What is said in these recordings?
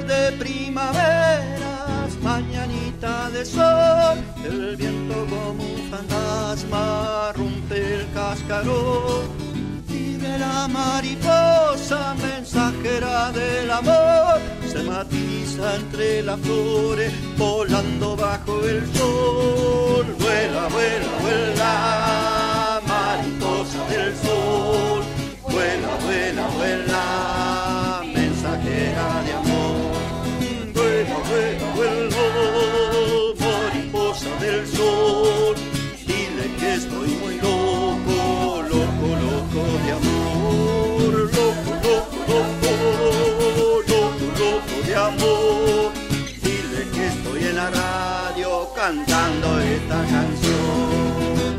flor de primaveras, mañanita de sol, el viento como un fantasma rompe el cascarón. Vive la mariposa, mensajera del amor, se matiza entre las flores, volando bajo el sol. Vuela, vuela, vuela, mariposa del sol. Vuela, vuela, vuela, mensajera de amor. Vuela, vuela, vuela, mariposa del sol. Dile que estoy muy loco, loco, loco de amor. Loco, loco, loco, loco, loco de amor. Dile que estoy en la radio cantando esta canción.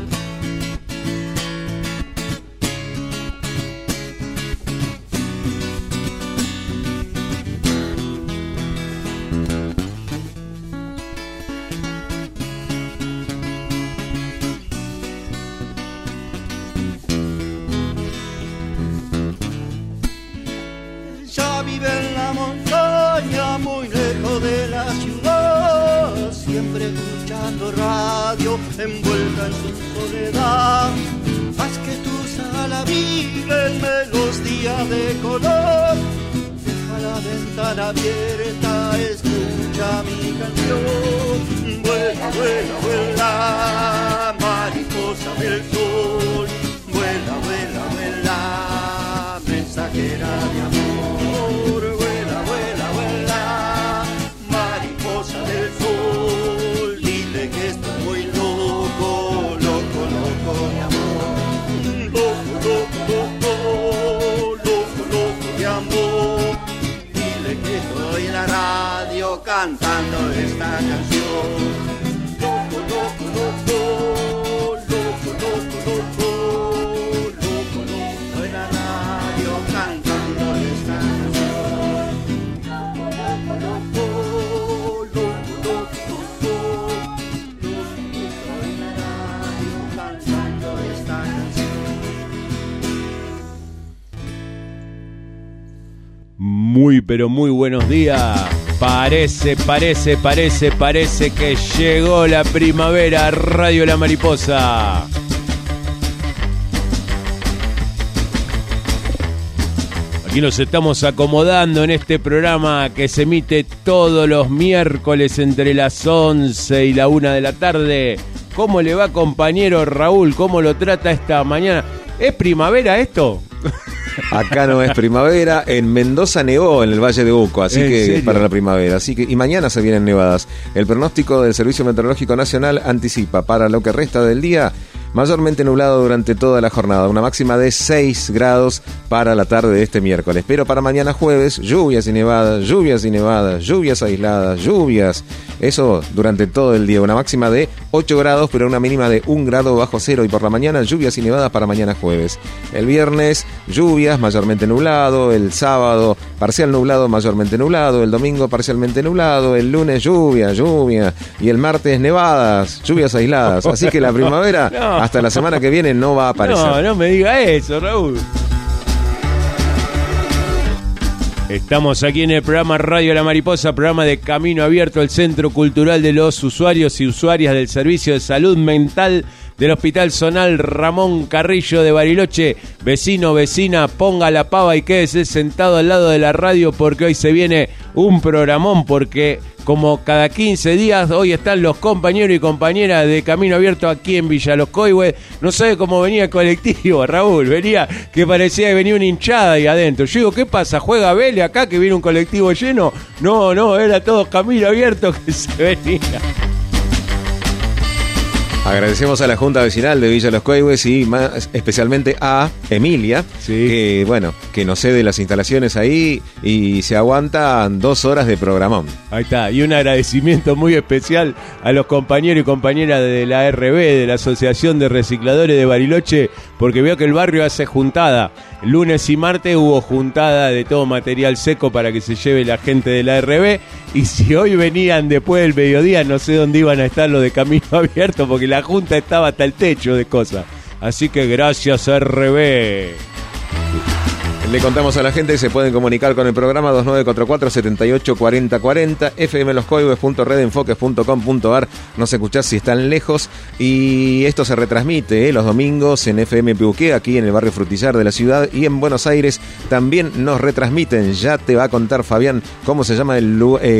Vive en la montaña, muy lejos de la ciudad, siempre escuchando radio, envuelta en su soledad. Haz que tu sala vive en melodía de color, deja la ventana abierta, escucha mi canción. Vuela, vuela, vuela, mariposa del sol. Vuela, vuela, vuela, mensajera de amor. Vuela, vuela, vuela, mariposa del sol. Dile que estoy muy loco, loco, loco de amor. Loco, loco, loco, loco, loco de amor. Dile que estoy en la radio cantando esta canción. Loco, loco, loco, loco, loco, loco, loco, loco en la radio cantando esta canción. Muy pero muy buenos días. Parece que llegó la primavera. Radio La Mariposa. Aquí nos estamos acomodando en este programa que se emite todos los miércoles entre las 11 y la 1 de la tarde. ¿Cómo le va, compañero Raúl? ¿Cómo lo trata esta mañana? ¿Es primavera esto? Acá no es primavera, en Mendoza nevó en el Valle de Uco, así que ¿serio? para la primavera, así que y mañana se vienen nevadas. El pronóstico del Servicio Meteorológico Nacional anticipa para lo que resta del día mayormente nublado durante toda la jornada, una máxima de 6 grados para la tarde de este miércoles, pero para mañana jueves, lluvias y nevadas, lluvias aisladas, lluvias, eso durante todo el día, una máxima de 8 grados, pero una mínima de 1 grado bajo cero, y por la mañana lluvias y nevadas para mañana jueves. El viernes, lluvias, mayormente nublado, el sábado, parcial nublado, mayormente nublado, el domingo, parcialmente nublado, el lunes, lluvia, y el martes, nevadas, lluvias aisladas, así que la primavera... No. Hasta la semana que viene no va a aparecer. No me diga eso, Raúl. Estamos aquí en el programa Radio La Mariposa, programa de Camino Abierto, el Centro Cultural de los Usuarios y Usuarias del Servicio de Salud Mental del Hospital Zonal Ramón Carrillo de Bariloche. Vecino, vecina, ponga la pava y quédese sentado al lado de la radio porque hoy se viene un programón, porque como cada 15 días hoy están los compañeros y compañeras de Camino Abierto aquí en Villa Los Coihues. No sabe cómo venía el colectivo, Raúl, venía que parecía que venía una hinchada ahí adentro. Yo digo, ¿qué pasa? ¿Juega Vélez acá que viene un colectivo lleno? No, era todo Camino Abierto que se venía. Agradecemos a la Junta Vecinal de Villa Los Coihues y más especialmente a Emilia, sí, que nos cede las instalaciones ahí y se aguantan 2 horas de programón. Ahí está, y un agradecimiento muy especial a los compañeros y compañeras de la ARB, de la Asociación de Recicladores de Bariloche, porque veo que el barrio hace juntada. Lunes y martes hubo juntada de todo material seco para que se lleve la gente de la ARB, y si hoy venían después del mediodía, no sé dónde iban a estar los de Camino Abierto, porque la junta estaba hasta el techo de cosas. Así que gracias, ARB. Le contamos a la gente que se pueden comunicar con el programa 2944-784040, fmloscoibos.redenfoques.com.ar. Nos escuchás si están lejos. Y esto se retransmite los domingos en FM Peuqué, aquí en el barrio Frutillar de la ciudad. Y en Buenos Aires también nos retransmiten. Ya te va a contar Fabián cómo se llama el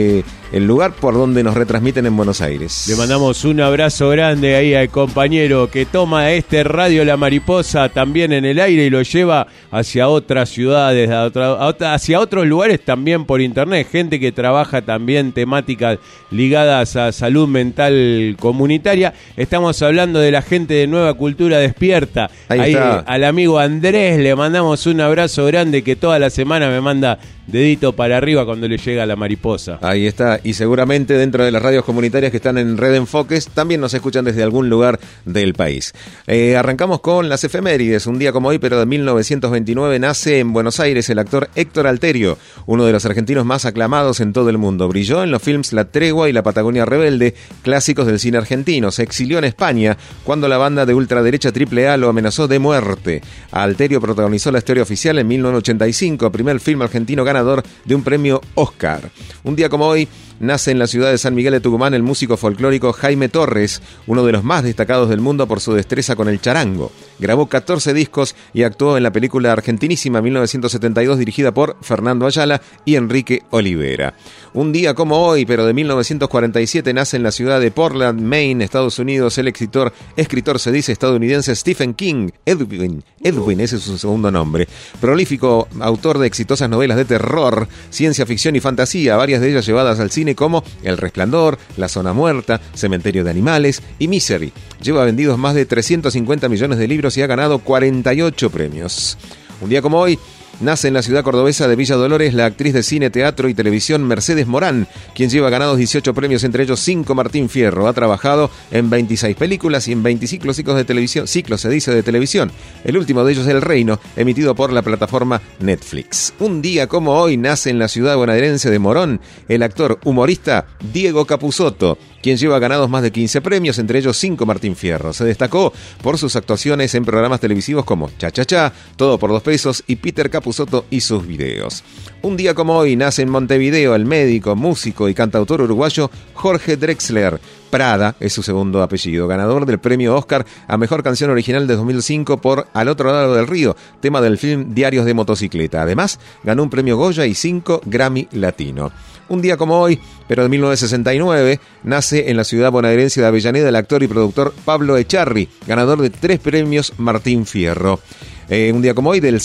lugar por donde nos retransmiten en Buenos Aires. Le mandamos un abrazo grande ahí al compañero que toma este Radio La Mariposa también en el aire y lo lleva hacia otras ciudades, hacia otros lugares también por internet. Gente que trabaja también temáticas ligadas a salud mental comunitaria. Estamos hablando de la gente de Nueva Cultura Despierta. Ahí al amigo Andrés le mandamos un abrazo grande que toda la semana me manda dedito para arriba cuando le llega La Mariposa. Ahí está, y seguramente dentro de las radios comunitarias que están en Red Enfoques también nos escuchan desde algún lugar del país. Arrancamos con las efemérides. Un día como hoy, pero de 1929, nace en Buenos Aires el actor Héctor Alterio, uno de los argentinos más aclamados en todo el mundo. Brilló en los films La Tregua y La Patagonia Rebelde, clásicos del cine argentino. Se exilió en España cuando la banda de ultraderecha AAA lo amenazó de muerte. Alterio protagonizó La Historia Oficial en 1985, primer film argentino ganador de un premio Oscar. Un día como hoy nace en la ciudad de San Miguel de Tucumán el músico folclórico Jaime Torres, uno de los más destacados del mundo por su destreza con el charango. Grabó 14 discos y actuó en la película argentinísima 1972 dirigida por Fernando Ayala y Enrique Olivera. Un día como hoy, pero de 1947, nace en la ciudad de Portland, Maine, Estados Unidos, el escritor se dice estadounidense Stephen King. Edwin, ese es su segundo nombre. Prolífico autor de exitosas novelas de terror, ciencia ficción y fantasía, varias de ellas llevadas al cine como El Resplandor, La Zona Muerta, Cementerio de Animales y Misery. Lleva vendidos más de 350 millones de libros y ha ganado 48 premios. Un día como hoy, nace en la ciudad cordobesa de Villa Dolores la actriz de cine, teatro y televisión Mercedes Morán, quien lleva ganados 18 premios, entre ellos 5 Martín Fierro. Ha trabajado en 26 películas y en 25 ciclos de televisión. El último de ellos, El Reino, emitido por la plataforma Netflix. Un día como hoy nace en la ciudad bonaerense de Morón el actor humorista Diego Capusotto, quien lleva ganados más de 15 premios, entre ellos 5 Martín Fierro. Se destacó por sus actuaciones en programas televisivos como Cha Cha Cha, Todo por 2 pesos y Peter Capusotto y sus videos. Un día como hoy nace en Montevideo el médico, músico y cantautor uruguayo Jorge Drexler. Prada es su segundo apellido, ganador del premio Oscar a Mejor Canción Original de 2005 por Al Otro Lado del Río, tema del film Diarios de Motocicleta. Además, ganó un premio Goya y 5 Grammy Latino. Un día como hoy, pero de 1969, nace en la ciudad bonaerense de Avellaneda el actor y productor Pablo Echarri, ganador de 3 premios Martín Fierro. Un día como hoy, de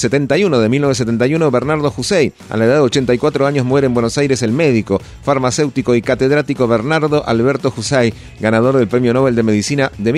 1971, Bernardo Jusey. A la edad de 84 años muere en Buenos Aires el médico, farmacéutico y catedrático Bernardo Alberto Jusey, ganador del Premio Nobel de Medicina de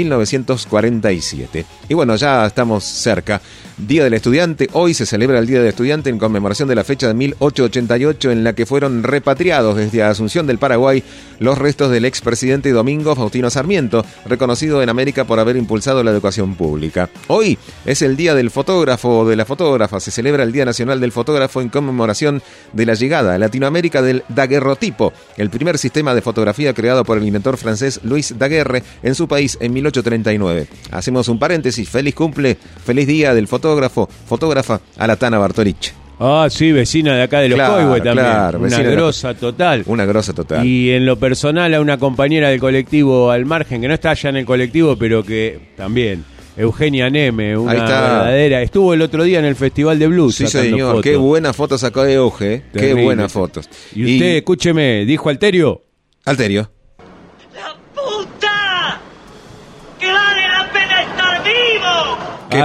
1947. Y bueno, ya estamos cerca. Día del Estudiante. Hoy se celebra el Día del Estudiante en conmemoración de la fecha de 1888 en la que fueron repatriados desde Asunción del Paraguay los restos del expresidente Domingo Faustino Sarmiento, reconocido en América por haber impulsado la educación pública. Hoy es el Día del Fotógrafo o de la Fotógrafa. Se celebra el Día Nacional del Fotógrafo en conmemoración de la llegada a Latinoamérica del daguerrotipo, el primer sistema de fotografía creado por el inventor francés Louis Daguerre en su país en 1839. Hacemos un paréntesis. Feliz cumple, feliz día del fotógrafa a la Tana Bartolich. Ah, sí, vecina de acá de Los Coihues también. Claro, una grosa total. Una grosa total. Y en lo personal a una compañera del colectivo Al Margen, que no está allá en el colectivo, pero que también, Eugenia Neme, una verdadera. Estuvo el otro día en el Festival de Blues. Sí, señor. Fotos. Qué buenas fotos sacó de Euge. Qué buenas fotos. Y usted, escúcheme, dijo Alterio. Alterio. ¡La puta! ¡Que vale la pena estar vivo!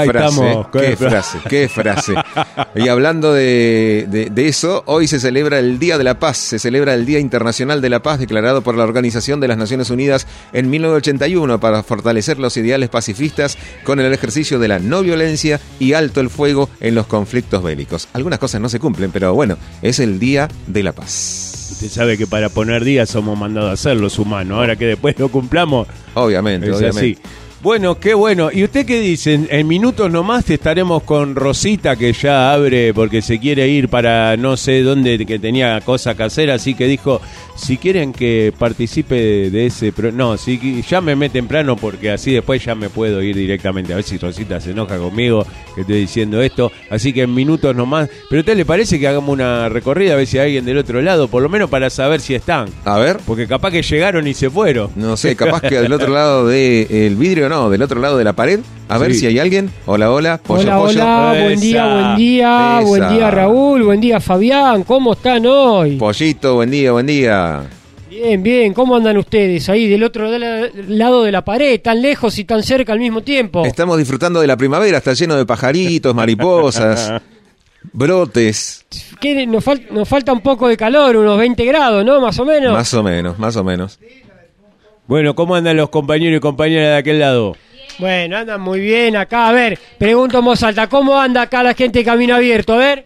Qué frase. Y hablando de eso, hoy se celebra el Día de la Paz, se celebra el Día Internacional de la Paz, declarado por la Organización de las Naciones Unidas en 1981 para fortalecer los ideales pacifistas con el ejercicio de la no violencia y alto el fuego en los conflictos bélicos. Algunas cosas no se cumplen, pero bueno, es el Día de la Paz. Usted sabe que para poner días somos mandados a hacer los humanos, ahora que después lo cumplamos. Obviamente. Así. Bueno, qué bueno. ¿Y usted qué dice? En minutos nomás estaremos con Rosita, que ya abre porque se quiere ir para no sé dónde, que tenía cosa que hacer, así que dijo, si quieren que participe de ese... No, si llámeme temprano porque así después ya me puedo ir directamente. A ver si Rosita se enoja conmigo que estoy diciendo esto. Así que en minutos nomás. ¿Pero a usted le parece que hagamos una recorrida a ver si hay alguien del otro lado? Por lo menos para saber si están. A ver. Porque capaz que llegaron y se fueron. No sé, capaz que del otro lado del vidrio, no, del otro lado de la pared. A ver si hay alguien. Hola, hola. Pollo. Hola, buen día. Esa. Buen día, Raúl. Buen día, Fabián. ¿Cómo están hoy? Pollito, buen día. Bien. ¿Cómo andan ustedes ahí del otro lado de la pared, tan lejos y tan cerca al mismo tiempo? Estamos disfrutando de la primavera, está lleno de pajaritos, mariposas, brotes. ¿Qué, nos falta un poco de calor, unos 20 grados, ¿no? Más o menos. Más o menos. Bueno, ¿cómo andan los compañeros y compañeras de aquel lado? Bueno, andan muy bien acá. A ver, pregunto en voz alta, ¿cómo anda acá la gente de Camino Abierto? A ver.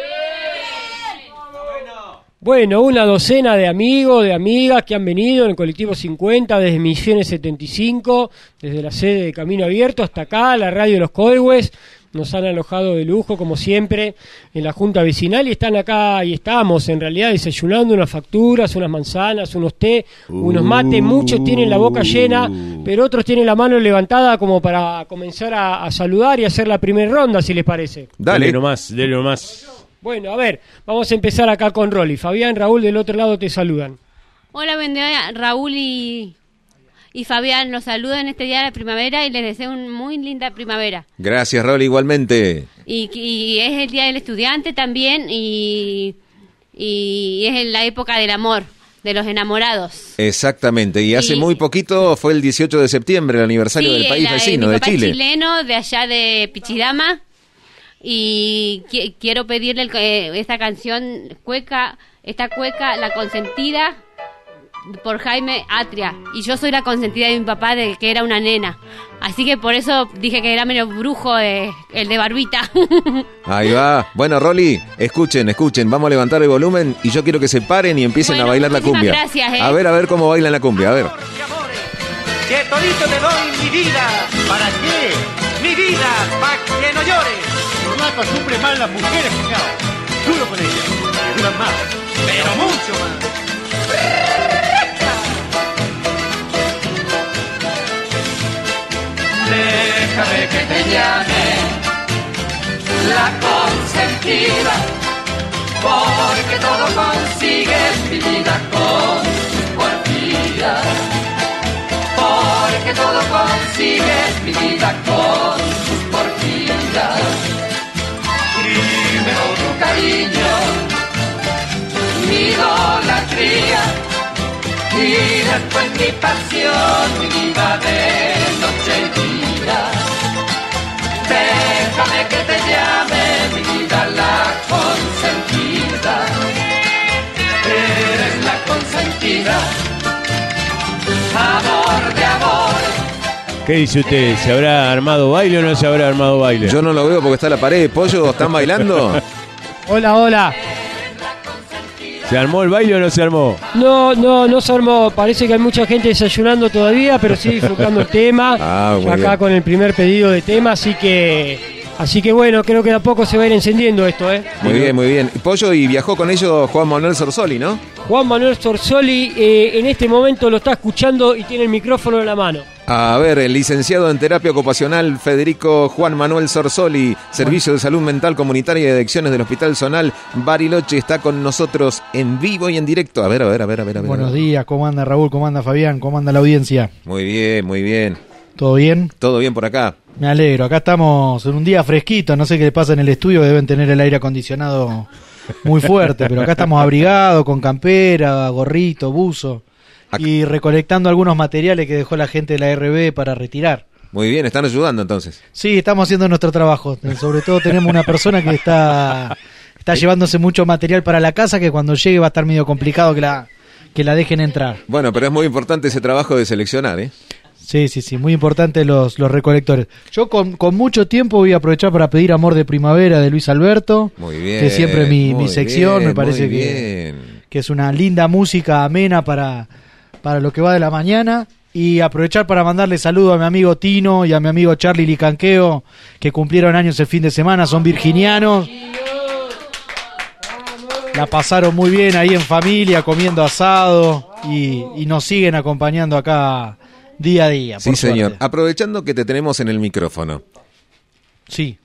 Bueno, una docena de amigos, de amigas que han venido en el colectivo 50 desde Misiones 75, desde la sede de Camino Abierto hasta acá, la radio de los Coihues. Nos han alojado de lujo, como siempre, en la Junta Vecinal y están acá, y estamos en realidad desayunando unas facturas, unas manzanas, unos té, unos mates. Muchos tienen la boca llena, pero otros tienen la mano levantada como para comenzar a saludar y hacer la primera ronda, si les parece. Dale nomás. Bueno, a ver, vamos a empezar acá con Rolly. Fabián, Raúl, del otro lado te saludan. Hola, buen día, Raúl y Fabián, los saludo en este día de la primavera y les deseo una muy linda primavera. Gracias, Rolly, igualmente. Y es el día del estudiante también y es la época del amor, de los enamorados. Exactamente, y hace muy poquito fue el 18 de septiembre, el aniversario del país vecino, de Chile. Sí, chileno, de allá de Pichidama. Y quiero pedirle esta canción cueca, La Consentida, por Jaime Atria. Y yo soy la consentida de mi papá, de que era una nena. Así que por eso dije que era medio brujo el de barbita. Ahí va. Bueno, Rolly, escuchen, vamos a levantar el volumen y yo quiero que se paren y empiecen a bailar la cumbia. Gracias, A ver cómo bailan la cumbia, a ver. Que todito te doy mi vida. ¿Para qué? Mi vida, para que no llores. No acostumbre mal las mujeres, cuñado. Duro con ellas, que duran más, pero mucho más. Déjame que te llame la consentida, porque todo consigues mi vida con tus porfías. Porque todo consigues mi vida con tus porfías. Primero tu cariño, mi idolatría, y después mi pasión, mi vida de noche y día. Déjame que te llame mi vida la consentida. Eres la consentida, amor de amor. ¿Qué dice usted? ¿Se habrá armado baile o no se habrá armado baile? Yo no lo veo porque está la pared. Pollo, ¿están bailando? Hola. ¿Se armó el baile o no se armó? No se armó. Parece que hay mucha gente desayunando todavía, pero sí disfrutando el tema. Ya acá bien. Con el primer pedido de tema, así que bueno, creo que de a poco se va a ir encendiendo esto, ¿eh? Muy bien. Pollo, y viajó con ellos Juan Manuel Sorsoli, ¿no? Juan Manuel Sorsoli en este momento lo está escuchando y tiene el micrófono en la mano. A ver, el licenciado en terapia ocupacional Federico Juan Manuel Sorsoli, Servicio de Salud Mental Comunitaria y Adicciones del Hospital Zonal Bariloche, está con nosotros en vivo y en directo. A ver. Buenos días, ¿cómo anda Raúl? ¿Cómo anda Fabián? ¿Cómo anda la audiencia? Muy bien. ¿Todo bien? Todo bien por acá. Me alegro, acá estamos en un día fresquito, no sé qué le pasa en el estudio, deben tener el aire acondicionado muy fuerte, pero acá estamos abrigados, con campera, gorrito, buzo, y recolectando algunos materiales que dejó la gente de la RB para retirar. Muy bien, ¿están ayudando entonces? Sí, estamos haciendo nuestro trabajo, sobre todo tenemos una persona que está llevándose mucho material para la casa, que cuando llegue va a estar medio complicado que la dejen entrar. Bueno, pero es muy importante ese trabajo de seleccionar, ¿eh? Sí, muy importante los recolectores. Yo con mucho tiempo voy a aprovechar para pedir Amor de Primavera de Luis Alberto. Muy bien. Que siempre es mi sección, me parece que es una linda música amena para lo que va de la mañana. Y aprovechar para mandarle saludo a mi amigo Tino y a mi amigo Charlie Licanqueo, que cumplieron años el fin de semana, son virginianos. La pasaron muy bien ahí en familia, comiendo asado, y nos siguen acompañando acá día a día. Sí, señor. Aprovechando que te tenemos en el micrófono. Sí.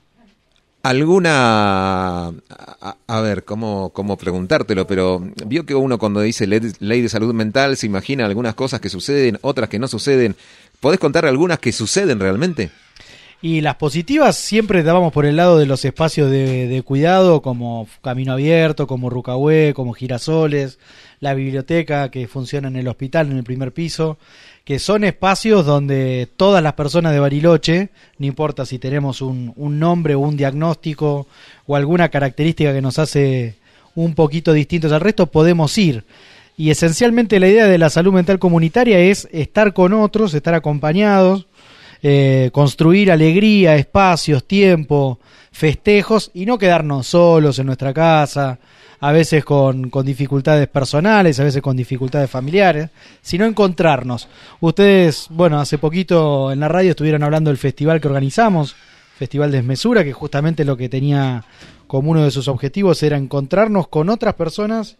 ¿Alguna... A ver, cómo preguntártelo, pero vio que uno cuando dice ley de salud mental se imagina algunas cosas que suceden, otras que no suceden. ¿Podés contar algunas que suceden realmente? Y las positivas siempre dábamos por el lado de los espacios de cuidado, como Camino Abierto, como Rucahué, como Girasoles, la biblioteca que funciona en el hospital, en el primer piso, que son espacios donde todas las personas de Bariloche, no importa si tenemos un nombre o un diagnóstico o alguna característica que nos hace un poquito distintos al resto, podemos ir. Y esencialmente la idea de la salud mental comunitaria es estar con otros, estar acompañados, construir alegría, espacios, tiempo, festejos y no quedarnos solos en nuestra casa, a veces con dificultades personales, a veces con dificultades familiares, sino encontrarnos. Ustedes, bueno, hace poquito en la radio estuvieron hablando del festival que organizamos, Festival Desmesura, que justamente lo que tenía como uno de sus objetivos era encontrarnos con otras personas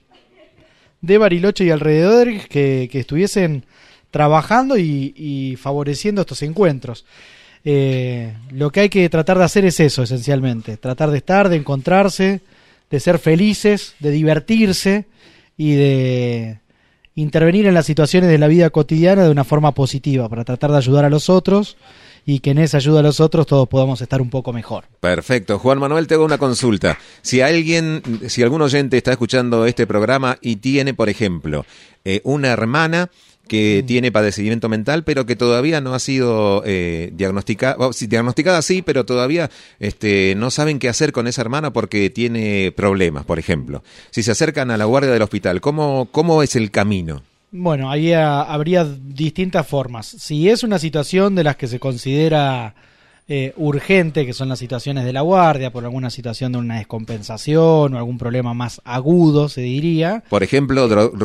de Bariloche y alrededores que estuviesen trabajando y favoreciendo estos encuentros. Lo que hay que tratar de hacer es eso, esencialmente, tratar de estar, de encontrarse, de ser felices, de divertirse y de intervenir en las situaciones de la vida cotidiana de una forma positiva, para tratar de ayudar a los otros y que en esa ayuda a los otros todos podamos estar un poco mejor. Perfecto. Juan Manuel, te hago una consulta. Si algún oyente está escuchando este programa y tiene, por ejemplo, una hermana que tiene padecimiento mental, pero que todavía no ha sido diagnosticada, sí, pero todavía no saben qué hacer con esa hermana porque tiene problemas, por ejemplo. Si se acercan a la guardia del hospital, ¿cómo es el camino? Bueno, ahí habría distintas formas. Si es una situación de las que se considera urgente, que son las situaciones de la guardia, por alguna situación de una descompensación o algún problema más agudo, se diría. Por ejemplo,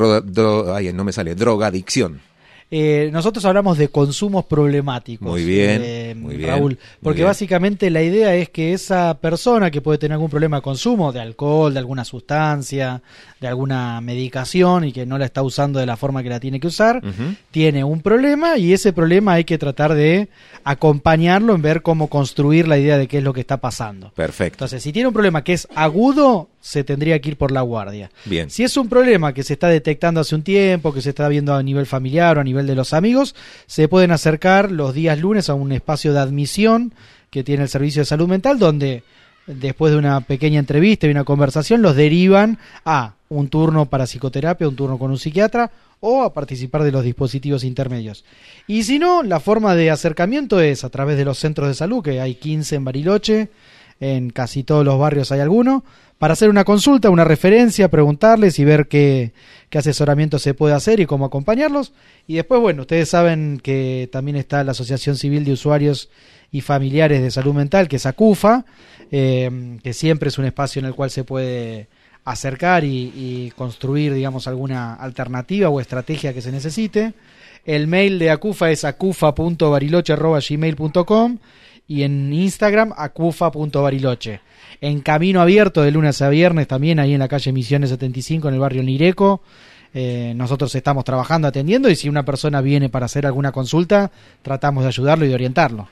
drogadicción. Nosotros hablamos de consumos problemáticos. Muy bien, Raúl, porque básicamente la idea es que esa persona que puede tener algún problema de consumo de alcohol, de alguna sustancia, de alguna medicación y que no la está usando de la forma que la tiene que usar, tiene un problema y ese problema hay que tratar de acompañarlo en ver cómo construir la idea de qué es lo que está pasando. Perfecto. Entonces, si tiene un problema que es agudo, se tendría que ir por la guardia. Bien. Si es un problema que se está detectando hace un tiempo, que se está viendo a nivel familiar o a nivel de los amigos, se pueden acercar los días lunes a un espacio de admisión que tiene el Servicio de Salud Mental, donde después de una pequeña entrevista y una conversación los derivan a un turno para psicoterapia, un turno con un psiquiatra o a participar de los dispositivos intermedios. Y si no, la forma de acercamiento es a través de los centros de salud, que hay 15 en Bariloche, en casi todos los barrios hay alguno, para hacer una consulta, una referencia, preguntarles y ver qué asesoramiento se puede hacer y cómo acompañarlos. Y después, bueno, ustedes saben que también está la Asociación Civil de Usuarios y Familiares de Salud Mental, que es ACUFA, que siempre es un espacio en el cual se puede acercar y construir, digamos, alguna alternativa o estrategia que se necesite. El mail de ACUFA es acufa.bariloche@gmail.com y en Instagram acufa.bariloche. En Camino Abierto de lunes a viernes también ahí en la calle Misiones 75 en el barrio Nireco. Nosotros estamos trabajando, atendiendo, y si una persona viene para hacer alguna consulta, tratamos de ayudarlo y de orientarlo.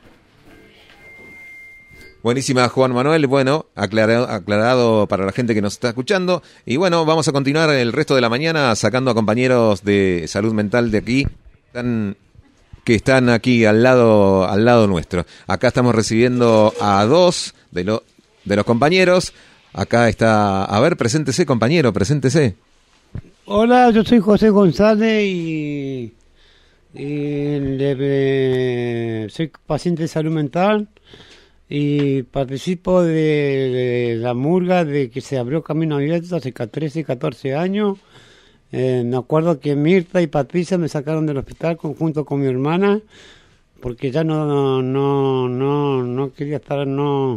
Buenísima, Juan Manuel. Bueno, aclarado para la gente que nos está escuchando. Y bueno, vamos a continuar el resto de la mañana sacando a compañeros de salud mental de aquí, que están aquí al lado nuestro. Acá estamos recibiendo a dos de los compañeros. Acá está, a ver, preséntese, compañero, preséntese. Hola, yo soy José González y soy paciente de salud mental y participo de la murga de que se abrió Camino Abierto hace 13, 14 años. Me acuerdo que Mirta y Patricia me sacaron del hospital junto con mi hermana porque ya no quería estar, no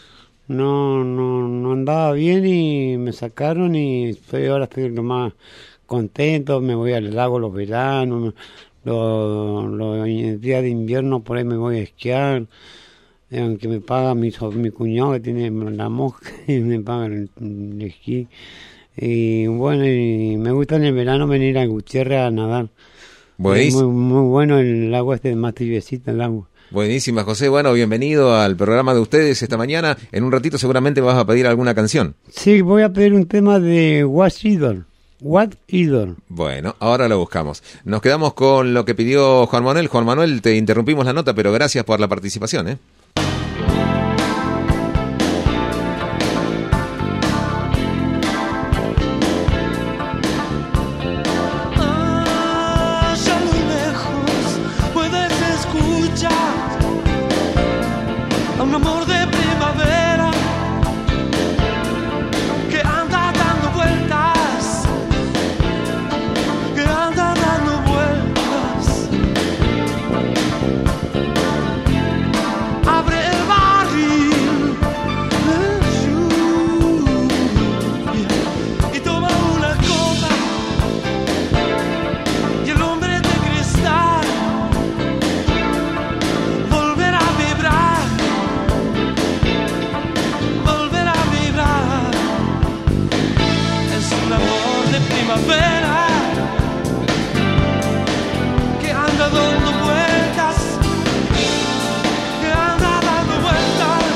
andaba bien y me sacaron y ahora estoy lo más contento. Me voy al lago los veranos, los días de invierno por ahí me voy a esquiar, aunque me paga mi cuñado que tiene la mosca y me paga el esquí. Y bueno, y me gusta en el verano venir a Gutiérrez a nadar. Es muy bueno el agua, más tibiecita el agua. Buenísima, José. Bueno, bienvenido al programa de ustedes esta mañana. En un ratito seguramente vas a pedir alguna canción. Sí, voy a pedir un tema de What Idol. Bueno, ahora lo buscamos. Nos quedamos con lo que pidió Juan Manuel. Juan Manuel, te interrumpimos la nota, pero gracias por la participación, ¿eh? Un amor de primavera que anda dando vueltas, abre el barril de lluvia y toma una copa, y el hombre de cristal volverá a vibrar. Es un amor de primavera que anda dando vueltas, que anda dando vueltas.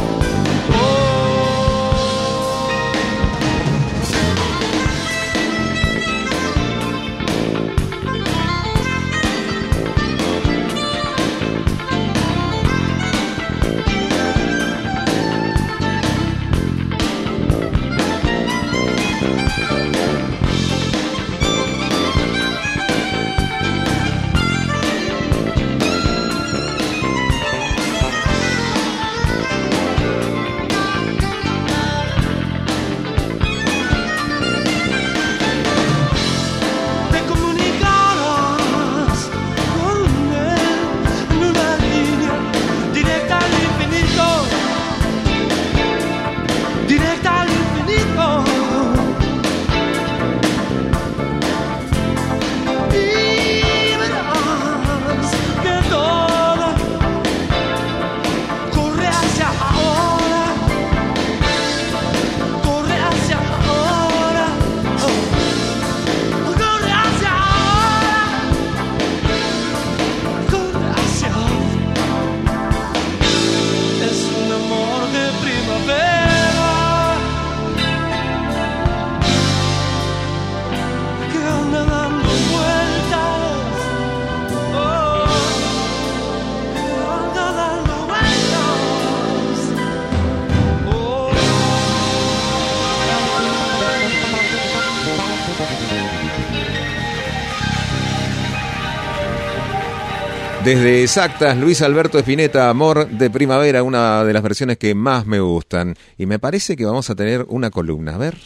Desde Exactas, Luis Alberto Spinetta, Amor de Primavera, una de las versiones que más me gustan. Y me parece que vamos a tener una columna. A ver.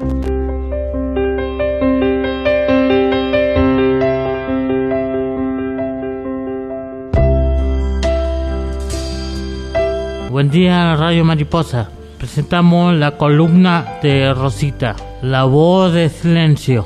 Buen día, Radio Mariposa. Presentamos la columna de Rosita, La Voz de Silencio.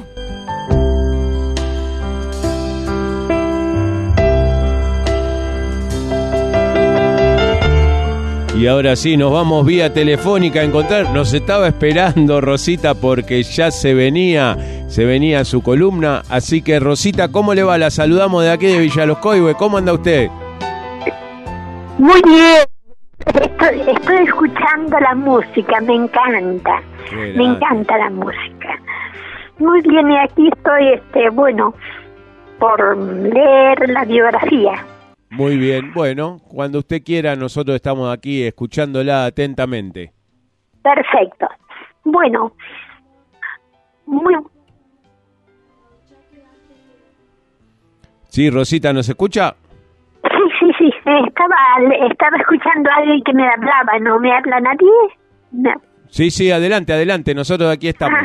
Y ahora sí, nos vamos vía telefónica a encontrar. Nos estaba esperando Rosita porque ya se venía su columna. Así que Rosita, ¿cómo le va? La saludamos de aquí de Villa Los Coihues. ¿Cómo anda usted? Muy bien. Estoy escuchando la música, me encanta. Me encanta la música. Muy bien, y aquí estoy, por leer la biografía. Muy bien, bueno, cuando usted quiera, nosotros estamos aquí escuchándola atentamente. Perfecto. Bueno, Sí, Rosita, ¿nos escucha? Sí, estaba escuchando a alguien que me hablaba, ¿no me habla nadie? No. Sí, adelante, nosotros aquí estamos.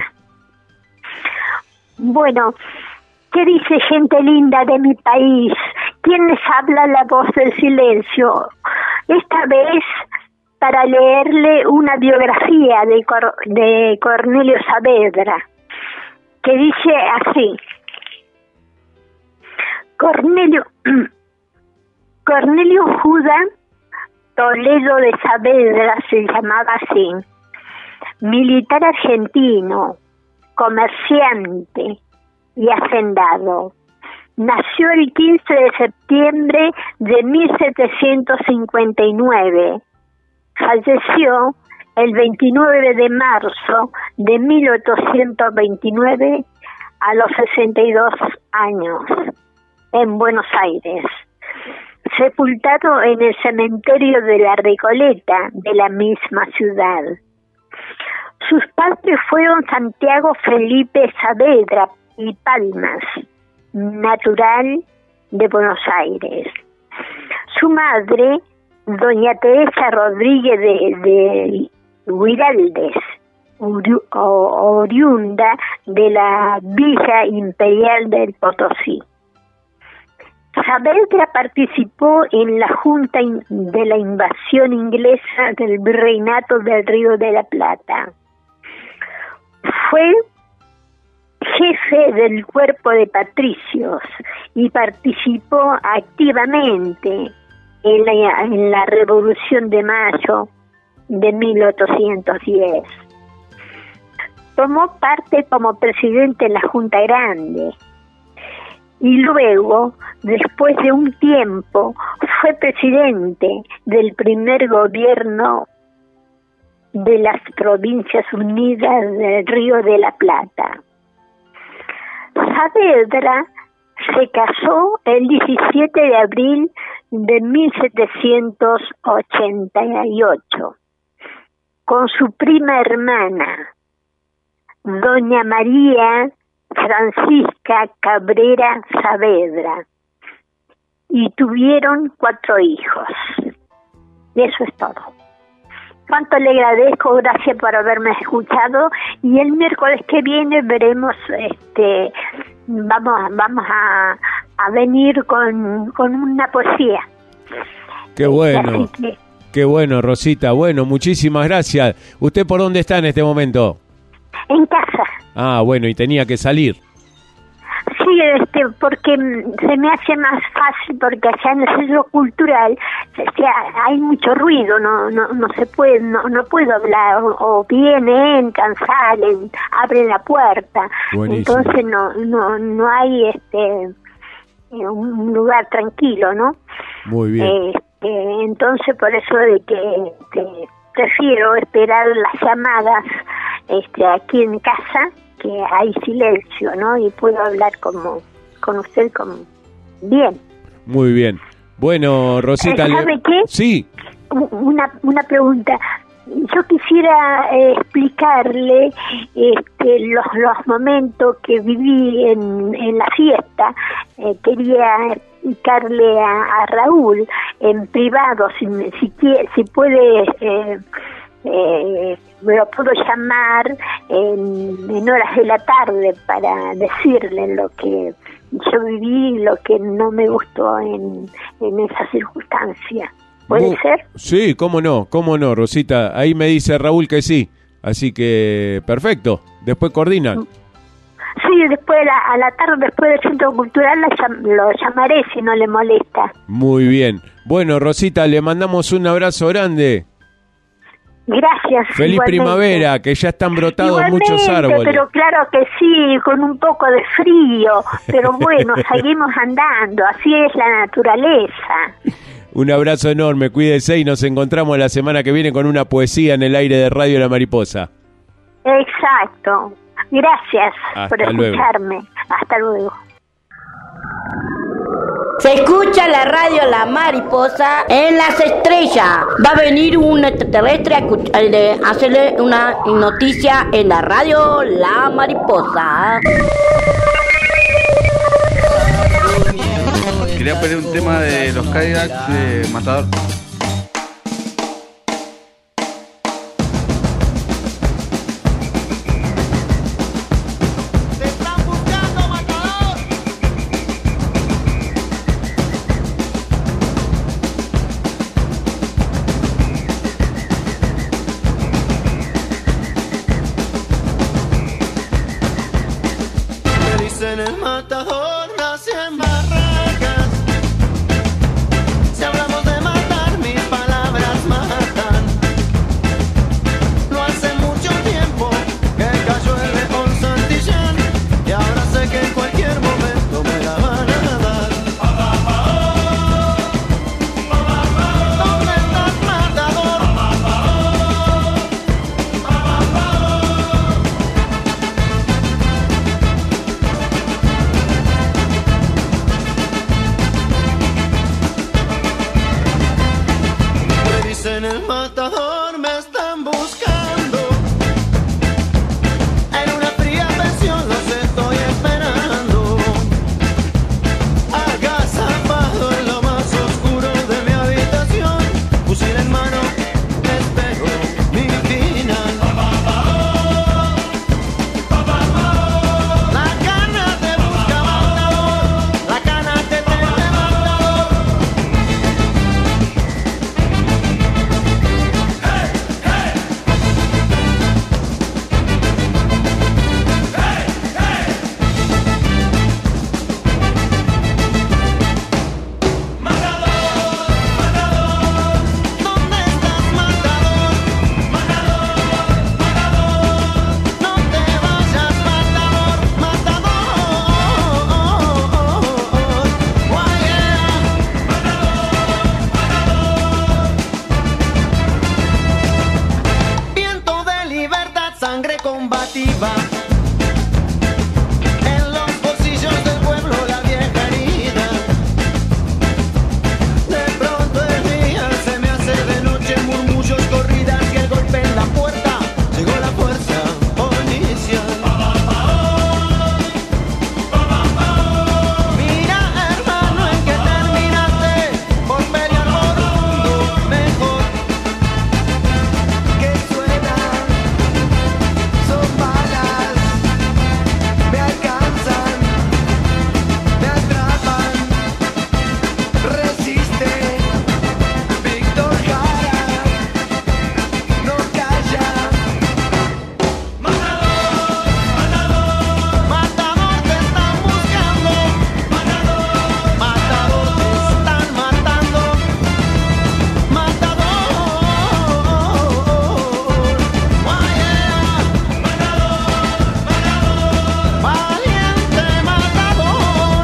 Bueno, ¿qué dice gente linda de mi país? ¿Quién les habla? La Voz del Silencio. Esta vez para leerle una biografía de Cornelio Saavedra, que dice así: Cornelio Judá Toledo de Saavedra se llamaba así, militar argentino, comerciante y hacendado. Nació el 15 de septiembre de 1759. Falleció el 29 de marzo de 1829 a los 62 años en Buenos Aires, sepultado en el cementerio de la Recoleta de la misma ciudad. Sus padres fueron Santiago Felipe Saavedra y Palmas, natural de Buenos Aires. Su madre, doña Teresa Rodríguez de Huiraldes, oriunda de la Villa Imperial del Potosí. Saavedra participó en la Junta de la invasión inglesa del Virreinato del Río de la Plata. Fue jefe del cuerpo de patricios y participó activamente en la Revolución de Mayo de 1810. Tomó parte como presidente en la Junta Grande y luego, después de un tiempo, fue presidente del primer gobierno de las Provincias Unidas del Río de la Plata. Saavedra se casó el 17 de abril de 1788 con su prima hermana, doña María Francisca Cabrera Saavedra, y tuvieron 4 hijos. Eso es todo. Cuánto le agradezco, gracias por haberme escuchado, y el miércoles que viene veremos, vamos a venir con una poesía. Qué bueno, qué bueno, Rosita. Bueno, muchísimas gracias. ¿Usted por dónde está en este momento? En casa. Ah, bueno, y tenía que salir. Sí, porque se me hace más fácil, porque allá en el centro cultural hay mucho ruido, no se puede, no puedo hablar, o vienen, entran, salen, abren la puerta. Buenísimo. Entonces no hay un lugar tranquilo, ¿no? Muy bien. Entonces por eso de que prefiero esperar las llamadas aquí en casa, que hay silencio, ¿no? Y puedo hablar con usted bien. Muy bien. Bueno, Rosita... ¿Sabe qué? Sí. Una pregunta. Yo quisiera explicarle los momentos que viví en la fiesta. Quería explicarle a Raúl en privado, si puede... lo puedo llamar en horas de la tarde para decirle lo que yo viví, lo que no me gustó en esa circunstancia. ¿Puede ser? Sí, cómo no, Rosita. Ahí me dice Raúl que sí. Así que, perfecto. Después coordinan. Sí, después a la tarde, después del Centro Cultural, lo llamaré si no le molesta. Muy bien. Bueno, Rosita, le mandamos un abrazo grande. Gracias. Feliz igualmente. Primavera, que ya están brotados Igualmente, muchos árboles. Pero claro que sí, con un poco de frío, pero bueno, seguimos andando, así es la naturaleza. Un abrazo enorme, cuídese y nos encontramos la semana que viene con una poesía en el aire de Radio La Mariposa. Exacto. Gracias por escucharme. Luego. Hasta luego. Se escucha la radio La Mariposa en las estrellas. Va a venir un extraterrestre a hacerle una noticia en la radio La Mariposa. Quería pedir un tema de los Cadillacs de Matador. En el matador nace en Barranca. en el matador me están buscando. En una fría pensión los estoy esperando. Agazapado en lo más oscuro de mi habitación, fusil en mano, espero mi final. La cana te busca matador, la cana te teme matador. Viento de libertad, sangre combativa. En los bolsillos del pueblo la vieja herida. De pronto el día se me hace de noche, murmullos, corridas y el golpe en la puerta. Llegó la fuerza policial. Mira, hermano, en que terminaste por pelear por un mundo mejor. Que suenan, son balas, me alcanzan, me atrapan. Resiste, Víctor Jara, no calla. Matador te están buscando. Matador te están matando. Matador, valiente matador.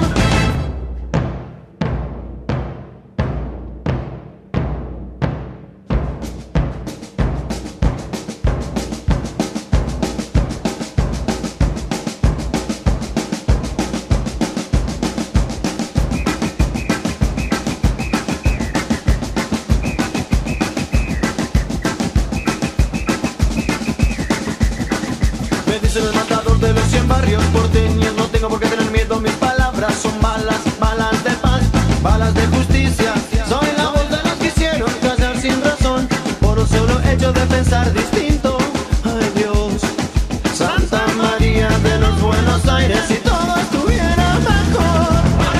Me dicen el matador de los 100 barrios porteños. No tengo por qué tener miedo, mis palabras son balas, balas de paz, balas de justicia. Soy la voz de los que hicieron callar sin razón, por un solo hecho de pensar distinto. Ay Dios, Santa María de los Buenos Aires, si todo estuviera mejor.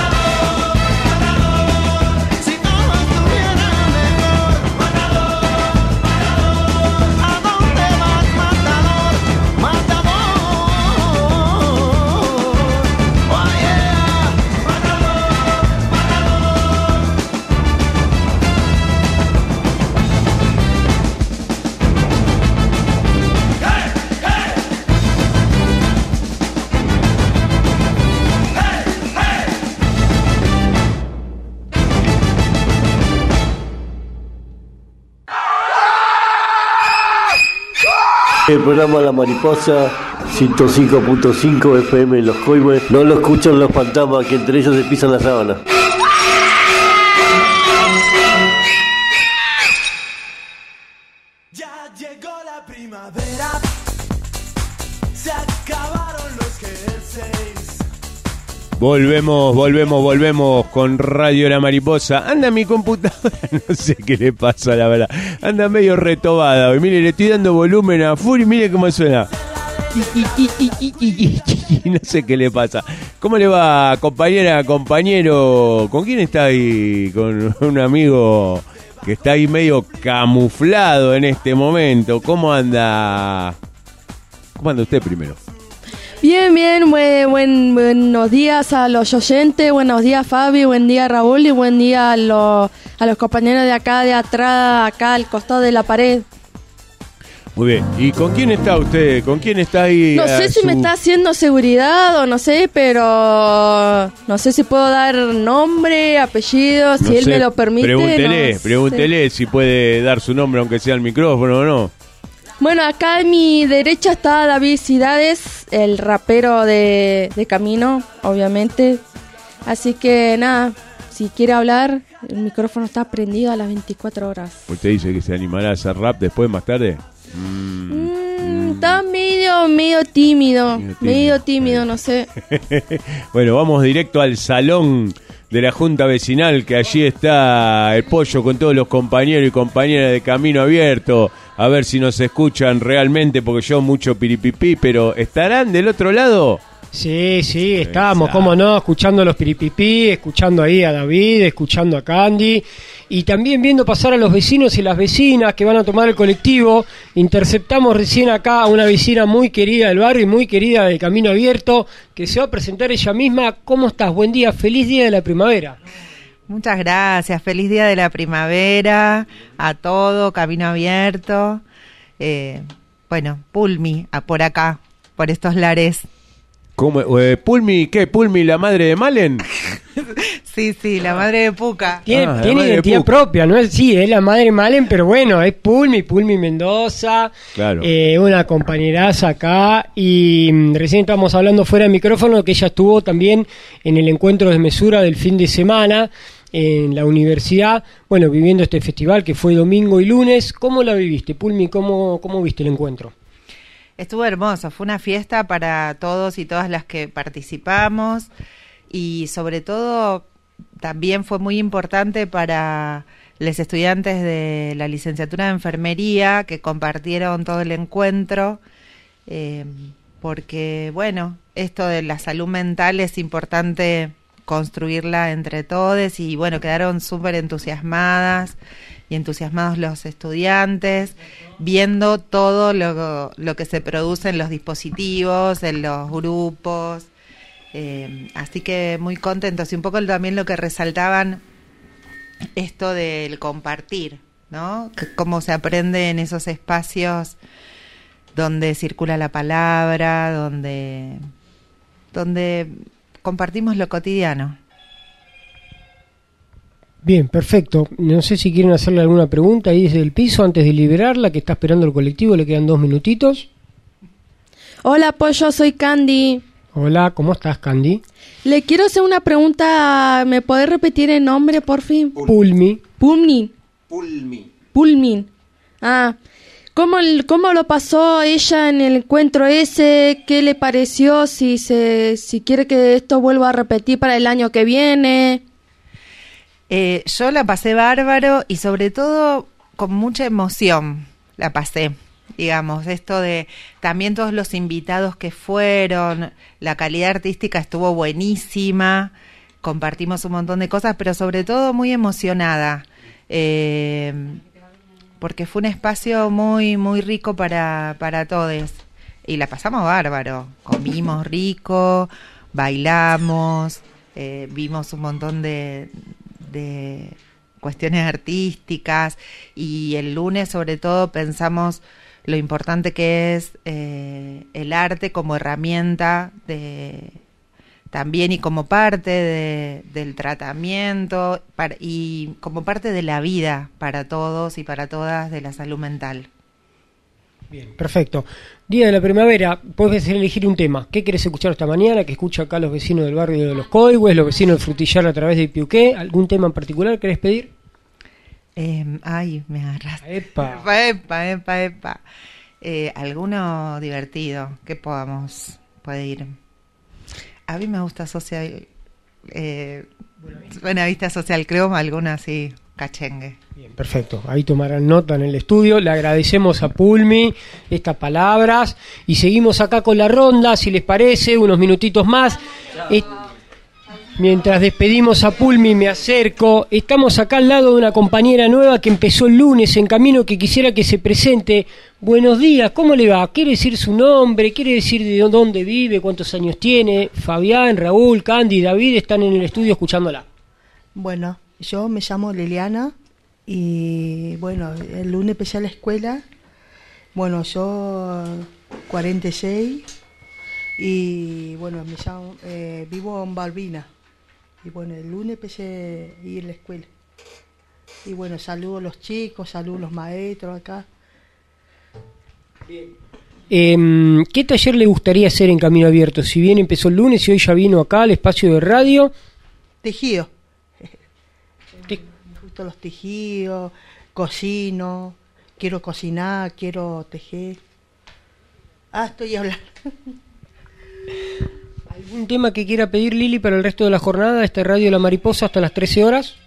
Si todo estuviera mejor. ¿A dónde vas, matador? Matador. Oh yeah. El programa La Mariposa, 105.5 FM en Los Coihues. No lo escuchan los fantasmas que entre ellos se pisan la sábana. Ya llegó la primavera, se acabaron los jerseys. Volvemos con Radio La Mariposa. Anda mi computadora, no sé qué le pasa, la verdad. Anda medio retobada hoy. Mire, le estoy dando volumen a full y mire cómo suena. No sé qué le pasa. ¿Cómo le va, compañera, compañero? ¿Con quién está ahí? Con un amigo que está ahí medio camuflado en este momento. ¿Cómo anda? ¿Cómo anda usted primero? Bien, buenos días a los oyentes, buenos días Fabi, buen día Raúl y buen día a los compañeros de acá, de atrás, acá al costado de la pared. Muy bien, ¿y con quién está usted? ¿Con quién está ahí? No sé si me está haciendo seguridad o no sé, pero no sé si puedo dar nombre, apellido, si él me lo permite. Pregúntele si puede dar su nombre aunque sea el micrófono o no. Bueno, acá a mi derecha está David Cidades, el rapero de Camino, obviamente. Así que nada, si quiere hablar, el micrófono está prendido a las 24 horas. ¿Usted dice que se animará a hacer rap después, más tarde? Está medio tímido, no sé. Bueno, vamos directo al salón de la Junta Vecinal, que allí está el Pollo con todos los compañeros y compañeras de Camino Abierto, a ver si nos escuchan realmente, porque yo mucho piripipí, pero ¿estarán del otro lado? Sí, estamos, cómo no, escuchando a los piripipí, escuchando ahí a David, escuchando a Candy, y también viendo pasar a los vecinos y las vecinas que van a tomar el colectivo. Interceptamos recién acá a una vecina muy querida del barrio y muy querida de Camino Abierto, que se va a presentar ella misma. ¿Cómo estás? Buen día, feliz día de la primavera. Muchas gracias, feliz día de la primavera a todo Camino Abierto. Bueno, Pulmi, por acá, por estos lares. ¿Cómo? ¿Pulmi qué? ¿Pulmi la madre de Malen? Sí, la madre de Puca. Tiene identidad propia, ¿no? Sí, es la madre de Malen, pero bueno, es Pulmi Mendoza, claro. Una compañeraza acá, y recién estábamos hablando fuera de micrófono que ella estuvo también en el encuentro de mesura del fin de semana en la universidad, bueno, viviendo este festival que fue domingo y lunes. ¿Cómo la viviste, Pulmi? ¿Cómo viste el encuentro? Estuvo hermoso, fue una fiesta para todos y todas las que participamos, y sobre todo también fue muy importante para los estudiantes de la licenciatura de enfermería que compartieron todo el encuentro, porque bueno, esto de la salud mental es importante construirla entre todos, y bueno, quedaron súper entusiasmadas y entusiasmados los estudiantes, viendo todo lo que se produce en los dispositivos, en los grupos, así que muy contentos. Y un poco también lo que resaltaban, esto del compartir, ¿no? Cómo se aprende en esos espacios donde circula la palabra, donde compartimos lo cotidiano. Bien, perfecto. No sé si quieren hacerle alguna pregunta ahí desde el piso antes de liberarla, que está esperando el colectivo, le quedan 2 minutitos. Hola, Pollo, soy Candy. Hola, ¿cómo estás, Candy? Le quiero hacer una pregunta, ¿me podés repetir el nombre, por fin? Pulmi. Pulmin. Ah, ¿cómo lo pasó ella en el encuentro ese? ¿Qué le pareció? Si quiere que esto vuelva a repetir para el año que viene. Yo la pasé bárbaro, y sobre todo con mucha emoción la pasé, digamos, esto de también todos los invitados que fueron, la calidad artística estuvo buenísima, compartimos un montón de cosas, pero sobre todo muy emocionada, porque fue un espacio muy, muy rico para todos, y la pasamos bárbaro, comimos rico, bailamos, vimos un montón de cuestiones artísticas, y el lunes sobre todo pensamos lo importante que es el arte como herramienta también, y como parte del tratamiento y como parte de la vida para todos y para todas, de la salud mental. Bien, perfecto. Día de la primavera, puedes elegir un tema. ¿Qué querés escuchar esta mañana? Que escucha acá los vecinos del barrio de Los Coigües, los vecinos de Frutillar a través de Piuqué. ¿Algún tema en particular querés pedir? Ay, me agarraste. Epa. Alguno divertido que puede ir. A mí me gusta social, Buena Vista Social Club, alguna así, cachengue. Bien, perfecto. Ahí tomarán nota en el estudio. Le agradecemos a Pulmi estas palabras y seguimos acá con la ronda, si les parece, unos minutitos más. Mientras despedimos a Pulmi, me acerco. Estamos acá al lado de una compañera nueva que empezó el lunes en camino, que quisiera que se presente. Buenos días, ¿cómo le va? ¿Quiere decir su nombre? ¿Quiere decir de dónde vive? ¿Cuántos años tiene? Fabián, Raúl, Candy, David están en el estudio escuchándola. Bueno, yo me llamo Liliana y bueno, el lunes empecé a la escuela. Bueno, yo 46 y bueno, me llamo, vivo en Balbina. Y bueno, el lunes empecé a ir a la escuela. Y bueno, saludo a los chicos, saludo a los maestros acá. ¿Qué taller le gustaría hacer en Camino Abierto? Si bien empezó el lunes y hoy ya vino acá al espacio de radio. Tejido. disfruto los tejidos, cocino, quiero cocinar, quiero tejer. Estoy hablando. ¿Algún tema que quiera pedir, Lili, para el resto de la jornada? Radio La Mariposa hasta las 13 horas.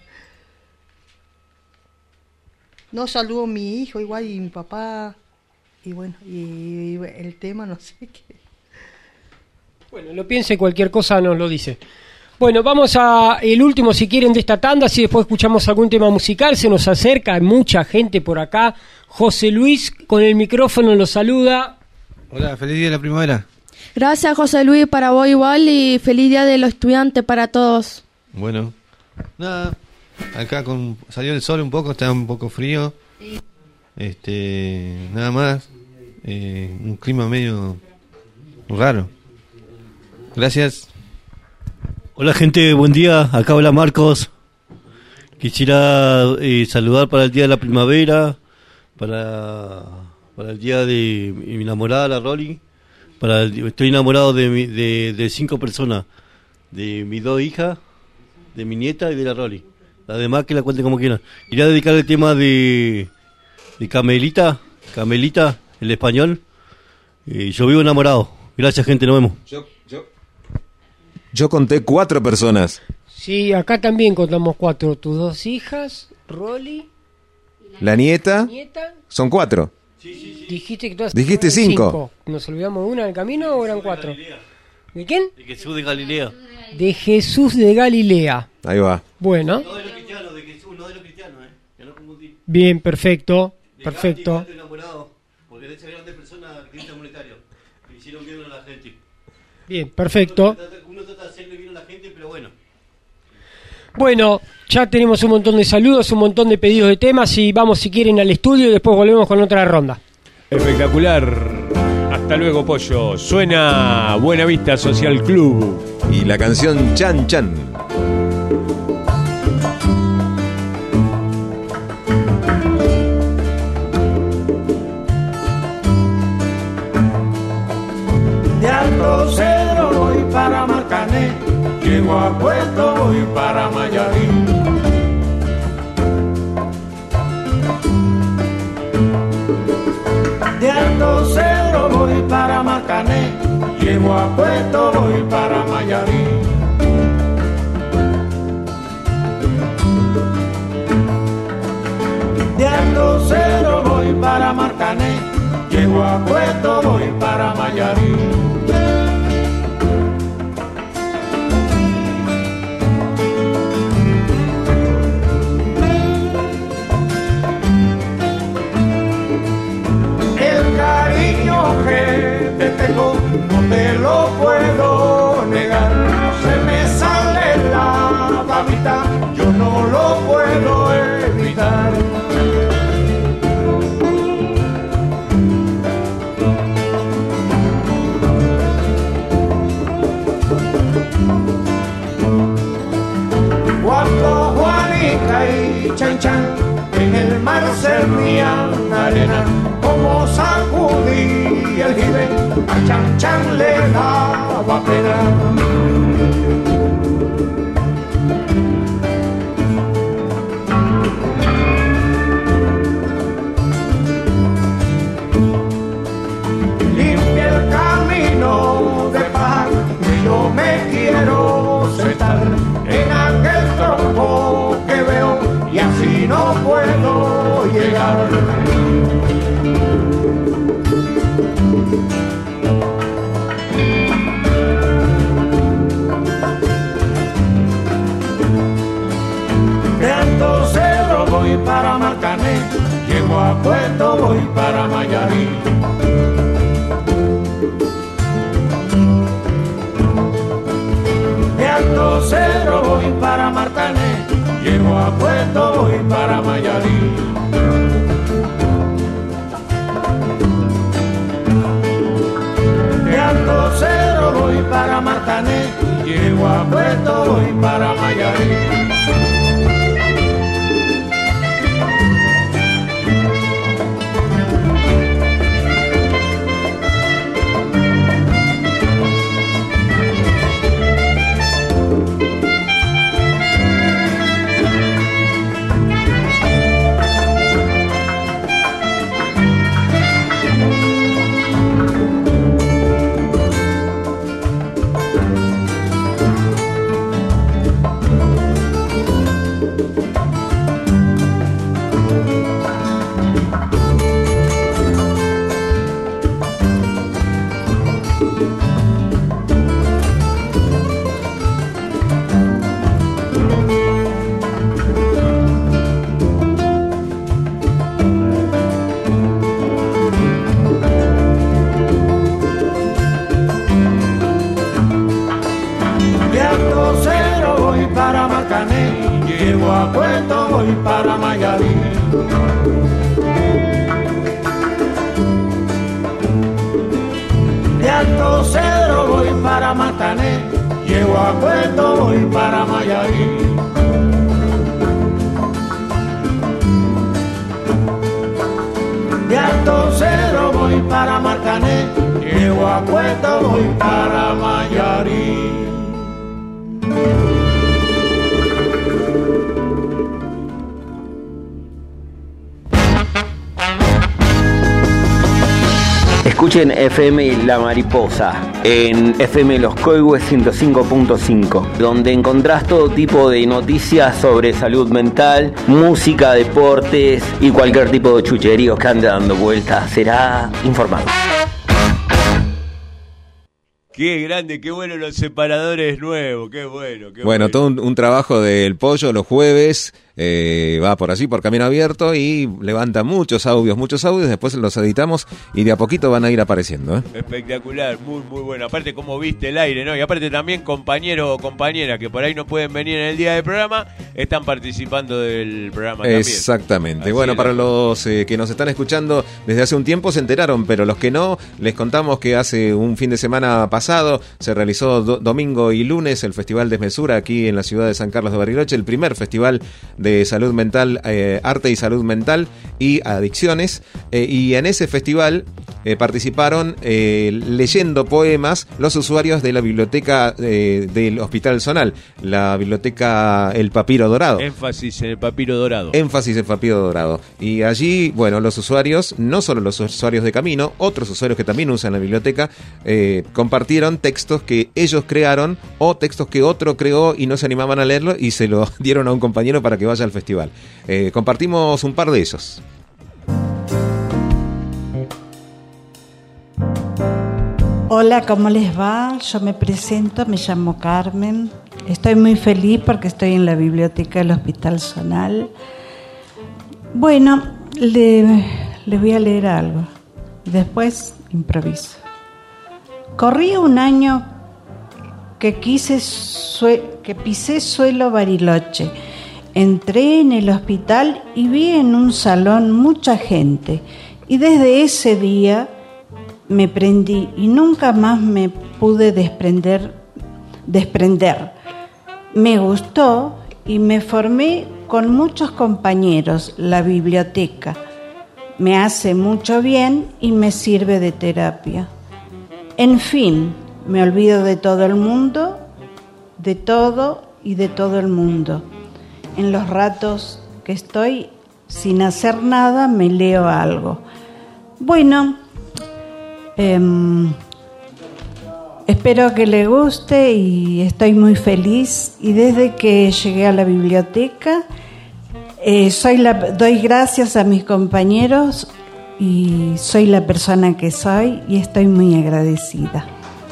No, saludo a mi hijo igual y mi papá. Y bueno, y el tema no sé qué. Bueno, lo piense, cualquier cosa nos lo dice. Bueno, vamos a el último, si quieren, de esta tanda, si después escuchamos algún tema musical. Se nos acerca, hay mucha gente por acá. José Luis con el micrófono lo saluda. Hola, feliz día de la primavera. Gracias, José Luis, para vos igual, y feliz día de los estudiantes para todos. Bueno, nada, acá salió el sol un poco, está un poco frío. Nada más, un clima medio raro. Gracias. Hola gente, buen día, acá habla Marcos. Quisiera saludar para el día de la primavera, para el día de mi enamorada, la Rolly. Estoy enamorado de 5 personas, de mis 2 hijas, de mi nieta y de la Rolly. Las demás que la cuenten como quieran. Quería dedicar el tema de Camelita, el español. Yo vivo enamorado. Gracias gente, nos vemos. Yo conté 4 personas. Sí, acá también contamos 4. Tus 2 hijas, Rolly. La nieta. Son 4. Dijiste que todas Dijiste 5. ¿Nos olvidamos de una en el camino o eran 4? ¿De quién? De Jesús de Galilea. De Jesús de Galilea. Ahí va. Bueno. No de los cristianos, de Jesús, no de los cristianos, que no confundí. Bien, perfecto. Perfecto. Estoy enamorado, porque de esas grandes personas activistas monetarios que hicieron bien a la gente. Bien, perfecto. Uno trata de hacerle bien a la gente, pero bueno. Bueno, ya tenemos un montón de saludos, un montón de pedidos de temas y vamos, si quieren, al estudio y después volvemos con otra ronda. Espectacular. Hasta luego, Pollo. Suena Buena Vista Social Club. Y la canción Chan Chan. De Alto Cedro voy para Marcané, llego a Puerto, voy para Mayarí. De Alto Cedro voy para Marcané, llego a Puerto, voy para Mayarí. De Alto Cedro voy para Marcané, llego a Puerto, voy para Mayarí. El cariño que te tengo no te lo puedo negar. Se me sale la babita, yo no lo puedo evitar. Cuando Juanica y Chan Chan en el mar servían arena, como sacudí el jibe, a Chan Chan le daba pena. Limpia el camino de paz, que yo me quiero sentar en aquel tronco que veo y así no puedo llegar. De Alto Cedro voy para Marcané, llego a Puerto, voy para Mayarí. De Alto Cedro voy para Marcané, llego a Puerto, voy para Mayarí. De Alto Cedro voy para Marcané, llego a Puerto, voy para Mayarí. Mayarín. De Alto Cedro voy para Matané, llego a Cueto, voy para Mayarín. De Alto Cedro voy para Marcané, llego a Cueto, voy para Mayarín. Escuchen FM La Mariposa, en FM Los Coihues 105.5, donde encontrás todo tipo de noticias sobre salud mental, música, deportes y cualquier tipo de chucheríos que ande dando vueltas. Será informado. Qué grande, qué bueno los separadores nuevos, qué bueno. Bueno, todo un trabajo del Pollo los jueves, va por allí, por Camino Abierto, y levanta muchos audios, después los editamos y de a poquito van a ir apareciendo. Espectacular, muy bueno. Aparte, como viste el aire, ¿no? Y aparte también compañero o compañera que por ahí no pueden venir en el día del programa, están participando del programa también. Exactamente. Así bueno, para los que nos están escuchando desde hace un tiempo se enteraron, pero los que no, les contamos que hace un fin de semana pasado se realizó domingo y lunes el Festival Desmesura aquí en la ciudad de San Carlos de Bariloche, el primer festival de salud mental, arte y salud mental y adicciones, y en ese festival participaron leyendo poemas los usuarios de la biblioteca del Hospital Zonal, la biblioteca El Papiro Dorado. Énfasis en el Papiro Dorado. Y allí, bueno, los usuarios, no solo los usuarios de Camino, otros usuarios que también usan la biblioteca, compartieron textos que ellos crearon o textos que otro creó y no se animaban a leerlo y se lo dieron a un compañero para que vaya al festival. Compartimos un par de ellos. Hola, ¿cómo les va? Yo me presento, me llamo Carmen. Estoy muy feliz porque estoy en la biblioteca del Hospital Zonal. Bueno, les voy a leer algo. Después improviso. Corría un año que pisé suelo Bariloche. Entré en el hospital y vi en un salón mucha gente. Y desde ese día me prendí y nunca más me pude desprender. Me gustó y me formé con muchos compañeros. La biblioteca me hace mucho bien y me sirve de terapia. En fin, me olvido de todo el mundo, de todo y de todo el mundo. En los ratos que estoy sin hacer nada, me leo algo. Bueno, espero que le guste y estoy muy feliz. Y desde que llegué a la biblioteca, doy gracias a mis compañeros y soy la persona que soy y estoy muy agradecida.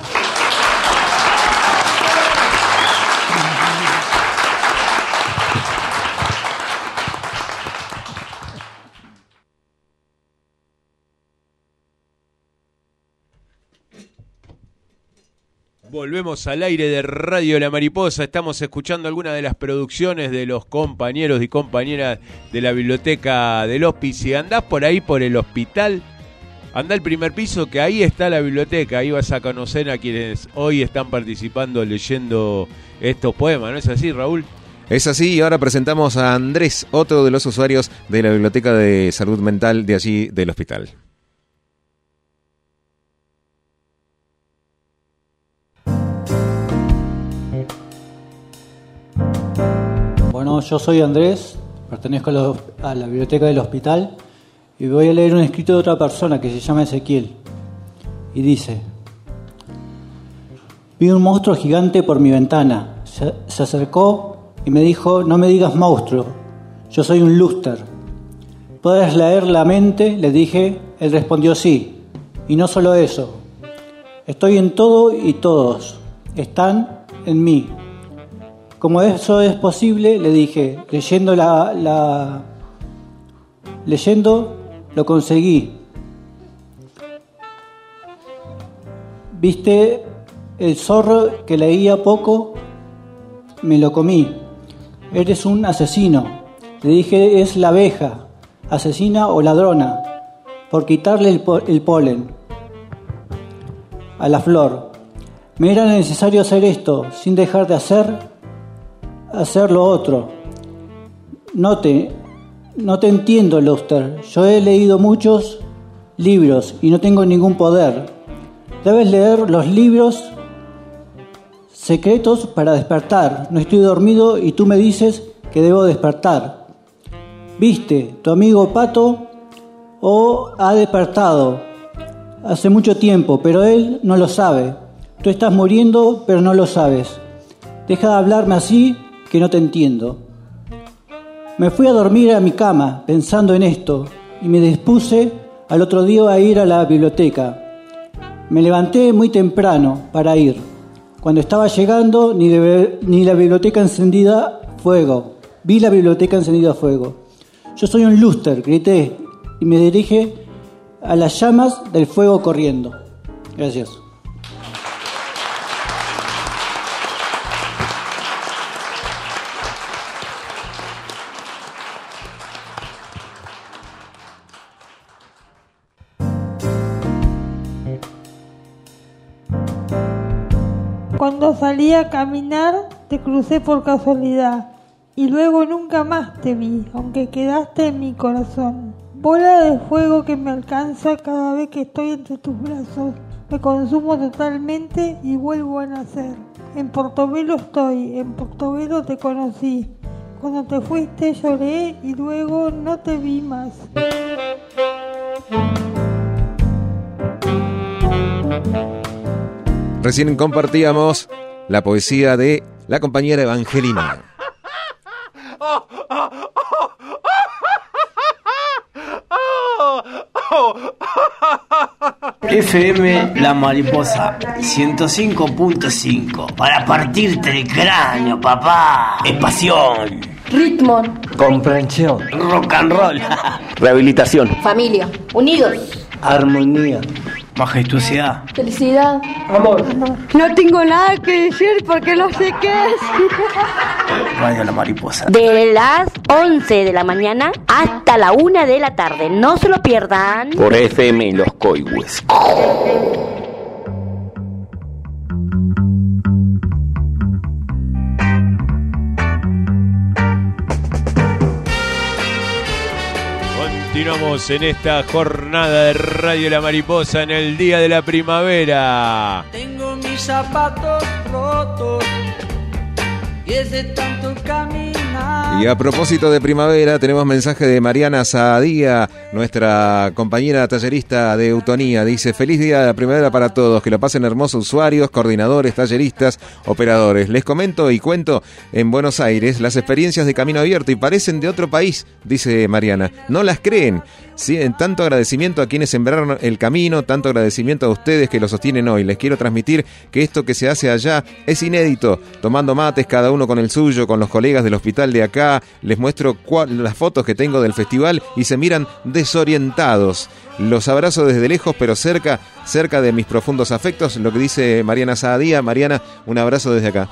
Volvemos al aire de Radio La Mariposa. Estamos escuchando algunas de las producciones de los compañeros y compañeras de la biblioteca del Hospi. Si andás por ahí por el hospital, andá al primer piso, que ahí está la biblioteca. Ahí vas a conocer a quienes hoy están participando leyendo estos poemas. ¿No es así, Raúl? Es así, y ahora presentamos a Andrés, otro de los usuarios de la biblioteca de salud mental de allí del hospital. Bueno, yo soy Andrés, pertenezco a la biblioteca del hospital y voy a leer un escrito de otra persona que se llama Ezequiel. Y dice: vi un monstruo gigante por mi ventana. Se acercó y me dijo: no me digas monstruo, yo soy un lúster. ¿Puedes leer la mente?, le dije. Él respondió: sí. Y no solo eso, estoy en todo y todos están en mí. ¿Cómo eso es posible?, le dije. Leyendo lo conseguí. ¿Viste el zorro que leía poco? Me lo comí. Eres un asesino. Le dije, es la abeja, asesina o ladrona, por quitarle el polen a la flor. Me era necesario hacer esto, sin dejar de hacer lo otro. No te entiendo, Luster. Yo he leído muchos libros y no tengo ningún poder. Debes leer los libros secretos para despertar. No estoy dormido y tú me dices que debo despertar. ¿Viste? Tu amigo Pato ha despertado hace mucho tiempo, pero él no lo sabe. Tú estás muriendo, pero no lo sabes. Deja de hablarme así, que no te entiendo. Me fui a dormir a mi cama pensando en esto y me dispuse al otro día a ir a la biblioteca. Me levanté muy temprano para ir. Cuando estaba llegando, ni la biblioteca encendida fuego. Vi la biblioteca encendida a fuego. Yo soy un Luster, grité y me dirigí a las llamas del fuego corriendo. Gracias. Cuando salí a caminar, te crucé por casualidad y luego nunca más te vi, aunque quedaste en mi corazón. Bola de fuego que me alcanza cada vez que estoy entre tus brazos. Me consumo totalmente y vuelvo a nacer. En Portobelo estoy, en Portobelo te conocí. Cuando te fuiste lloré y luego no te vi más. Recién compartíamos la poesía de la compañera Evangelina. FM La Mariposa 105.5 para partirte el cráneo, papá. Es pasión, Ritmo, comprensión, rock and roll, Rehabilitación. familia, unidos, armonía, majestuosidad, felicidad, amor. No tengo nada que decir porque no sé qué es. Radio La Mariposa. de las 11 de la mañana hasta la 1 de la tarde. No se lo pierdan. Por FM Los Coihues. Continuamos en esta jornada de Radio La Mariposa en el día de la primavera. Tengo mis zapatos rotos y es de tanto caminar. Y a propósito de primavera, tenemos mensaje de Mariana Saadía, nuestra compañera tallerista de Eutonía. Dice, feliz día de la primavera para todos, que lo pasen hermosos usuarios, coordinadores, talleristas, operadores. Les comento y cuento en Buenos Aires las experiencias de Camino Abierto y parecen de otro país, dice Mariana. No las creen. Sí, en tanto agradecimiento a quienes sembraron el camino, tanto agradecimiento a ustedes que lo sostienen hoy. Les quiero transmitir que esto que se hace allá es inédito, tomando mates cada uno con el suyo, con los colegas del hospital de acá. Les muestro las fotos que tengo del festival y se miran desorientados. Los abrazo desde lejos, pero cerca de mis profundos afectos, lo que dice Mariana Saadía. Mariana, un abrazo desde acá.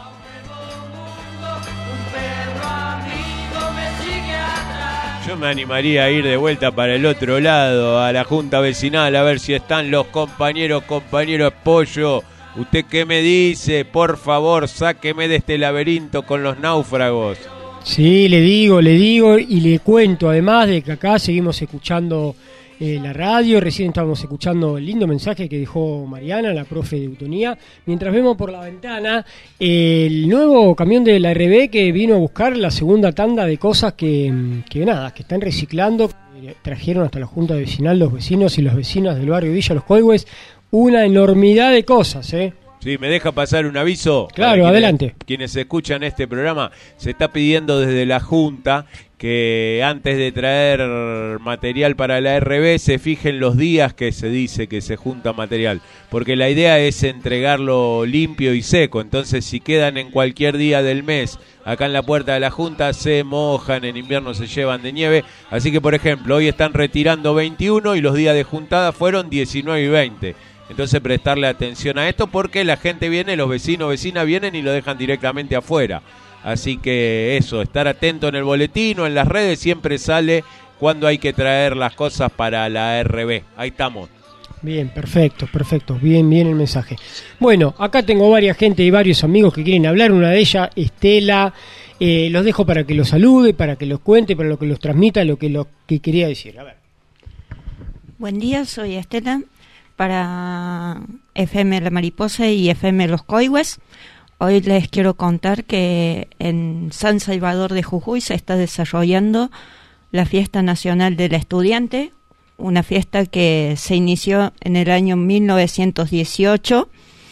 Yo me animaría a ir de vuelta para el otro lado, a la junta vecinal, a ver si están los compañeros Pollo. ¿Usted qué me dice? Por favor, sáqueme de este laberinto con los náufragos. Sí, le digo y le cuento, además de que acá seguimos escuchando la radio. Recién estábamos escuchando el lindo mensaje que dejó Mariana, la profe de Eutonía, mientras vemos por la ventana el nuevo camión de la RB que vino a buscar la segunda tanda de cosas que están reciclando. Trajeron hasta la junta vecinal los vecinos y las vecinas del barrio Villa Los Coihues una enormidad de cosas, Sí, ¿me deja pasar un aviso? Claro, adelante. Quienes escuchan este programa, se está pidiendo desde la Junta que antes de traer material para la RB se fijen los días que se dice que se junta material, porque la idea es entregarlo limpio y seco. Entonces, si quedan en cualquier día del mes acá en la puerta de la Junta, se mojan, en invierno se llevan de nieve. Así que, por ejemplo, hoy están retirando 21 y los días de juntada fueron 19 y 20. Entonces prestarle atención a esto porque la gente viene, los vecinos, vecinas vienen y lo dejan directamente afuera. Así que eso, estar atento en el boletín o en las redes, siempre sale cuando hay que traer las cosas para la RB. Ahí estamos. Bien, perfecto, bien el mensaje. Bueno, acá tengo varias gente y varios amigos que quieren hablar. Una de ellas, Estela, los dejo para que los salude, para que los cuente, para lo que los transmita, lo que quería decir. A ver. Buen día, soy Estela, para FM La Mariposa y FM Los Coihues. Hoy les quiero contar que en San Salvador de Jujuy se está desarrollando la Fiesta Nacional del Estudiante, una fiesta que se inició en el año 1918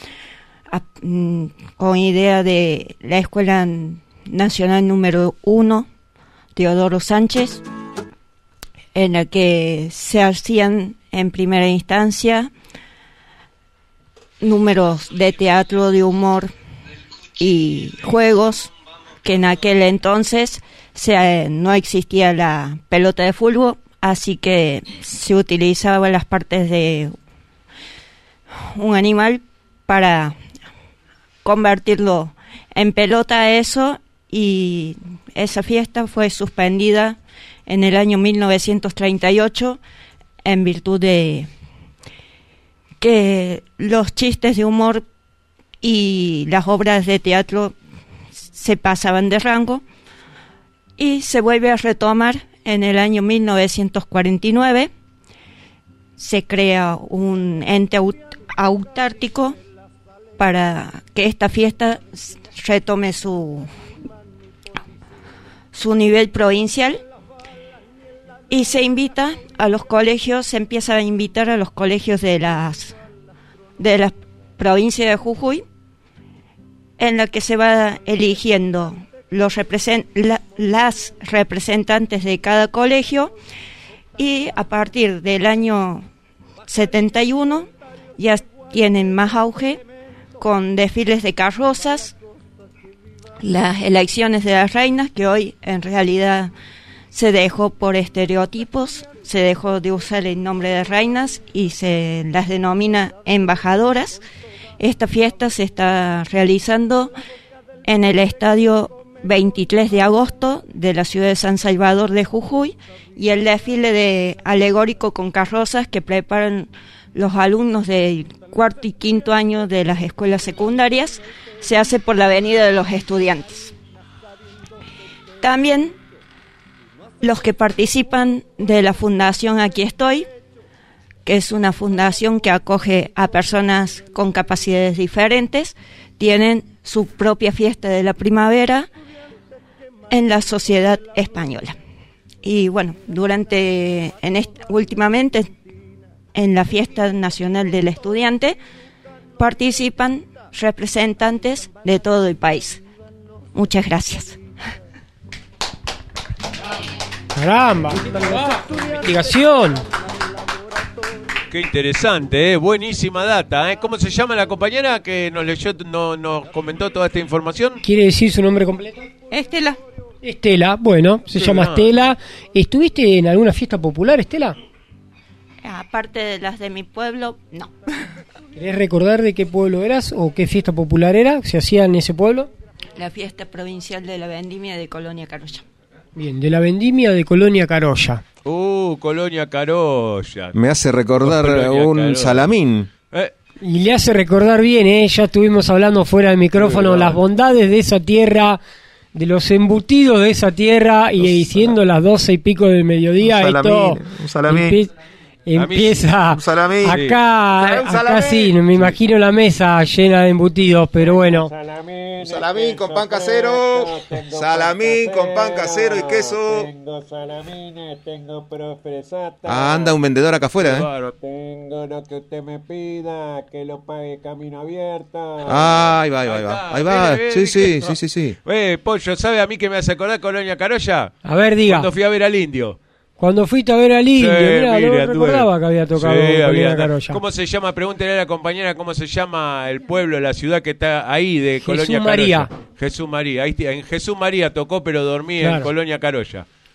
con idea de la Escuela Nacional número 1, Teodoro Sánchez, en la que se hacían en primera instancia números de teatro, de humor y juegos, que en aquel entonces no existía la pelota de fútbol, así que se utilizaban las partes de un animal para convertirlo en pelota eso, y esa fiesta fue suspendida en el año 1938 en virtud de que los chistes de humor y las obras de teatro se pasaban de rango, y se vuelve a retomar en el año 1949. Se crea un ente autárquico para que esta fiesta retome su nivel provincial, y se invita a los colegios, se empieza a invitar a los colegios de las provincias de Jujuy, en la que se va eligiendo las representantes de cada colegio, y a partir del año 71 ya tienen más auge con desfiles de carrozas, las elecciones de las reinas, que hoy en realidad se dejó por estereotipos, se dejó de usar el nombre de reinas y se las denomina embajadoras. Esta fiesta se está realizando en el estadio 23 de agosto de la ciudad de San Salvador de Jujuy, y el desfile de alegórico con carrozas que preparan los alumnos del cuarto y quinto año de las escuelas secundarias se hace por la Avenida de los Estudiantes. También los que participan de la fundación Aquí Estoy, que es una fundación que acoge a personas con capacidades diferentes, tienen su propia fiesta de la primavera en la sociedad española. Y bueno, últimamente en la Fiesta Nacional del Estudiante participan representantes de todo el país. Muchas gracias. Caramba, investigación. Qué interesante, buenísima data. ¿Cómo se llama la compañera que nos leyó, nos comentó toda esta información? ¿Quiere decir su nombre completo? Estela. Estela, bueno, se llama Estela. ¿Estuviste en alguna fiesta popular, Estela? Aparte de las de mi pueblo, no. ¿Querés recordar de qué pueblo eras o qué fiesta popular era? ¿Se hacía en ese pueblo? La fiesta provincial de la vendimia de Colonia Carolla. Bien, de la vendimia de Colonia Carolla. Colonia Carolla. Me hace recordar un salamín. Y le hace recordar bien, ya estuvimos hablando fuera del micrófono, las bondades de esa tierra, de los embutidos de esa tierra, y siendo las 12 y pico del mediodía, un salamín. Empieza acá sí, sí, me imagino la mesa llena de embutidos, pero bueno. Salamín con pan casero, salamín con pan casero y queso. Tengo salamines, tengo profresata. Anda un vendedor acá afuera, Tengo lo que usted me pida, que lo pague Camino Abierto. Ahí va. Sí. Pollo, ¿sabe a mí que me hace acordar Colonia Carolla? A ver, diga. Cuando fui a ver al Indio. Cuando fuiste a ver al Indio, no recordaba que había tocado Colonia Carolla. ¿Cómo se llama? Pregúntele a la compañera cómo se llama el pueblo, la ciudad que está ahí de Colonia Carolla. Jesús María. Ahí en Jesús María tocó, pero dormía en Colonia Carolla.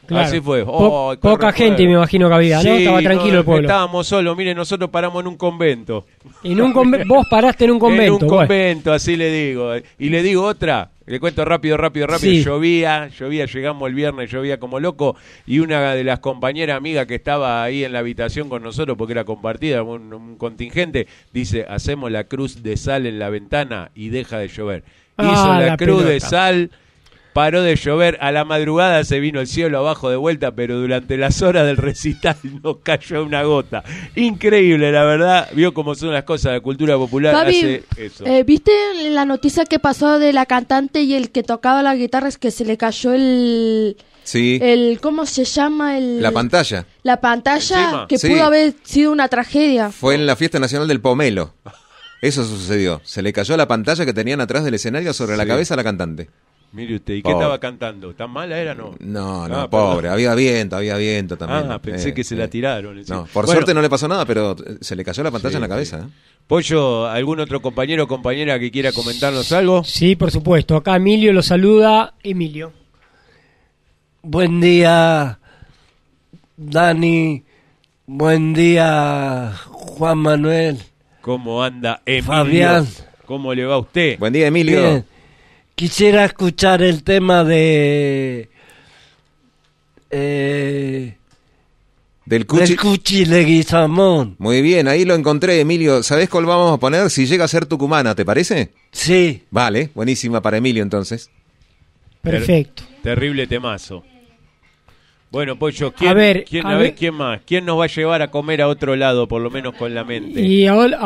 Claro. Así fue. Poca gente me imagino que había, ¿no? Sí, Estaba tranquilo el pueblo. Estábamos solos, mire, nosotros paramos en un convento. Vos paraste en un convento. En un convento, así le digo. Y le digo otra, le cuento rápido. Sí. Llovía, llegamos el viernes, llovía como loco. Y una de las compañeras amigas que estaba ahí en la habitación con nosotros, porque era compartida, un contingente, dice, hacemos la cruz de sal en la ventana y deja de llover. Hizo la cruz de sal. Paró de llover, a la madrugada se vino el cielo abajo de vuelta, pero durante las horas del recital no cayó una gota. Increíble, la verdad. Vio cómo son las cosas, la cultura popular Fabi, hace eso. ¿viste la noticia que pasó de la cantante y el que tocaba la guitarra, es que se le cayó Sí. ¿cómo se llama? La pantalla. La pantalla, Encima. que Sí. pudo haber sido una tragedia. Fue en la Fiesta Nacional del Pomelo. Eso sucedió. Se le cayó la pantalla que tenían atrás del escenario sobre la cabeza a la cantante. Mire usted, ¿y qué Pobre. estaba cantando? ¿Tan mala era, no? No, pobre. Había viento también. Pensé que se la tiraron. No, por suerte no le pasó nada, pero se le cayó la pantalla en la cabeza. Pollo, ¿algún otro compañero o compañera que quiera comentarnos algo? Sí, por supuesto. Acá Emilio lo saluda. Emilio. Buen día, Dani. Buen día, Juan Manuel. ¿Cómo anda Emilio? Fabián. ¿Cómo le va a usted? Buen día, Emilio. Bien. Quisiera escuchar el tema de... Del Cuchi Leguizamón. Muy bien, ahí lo encontré, Emilio. ¿Sabés cuál vamos a poner? Si llega a ser tucumana, ¿te parece? Sí. Vale, buenísima para Emilio entonces. Perfecto. Terrible temazo. Bueno, Pollo, A ver, ¿quién más? ¿Quién nos va a llevar a comer a otro lado, por lo menos con la mente? Y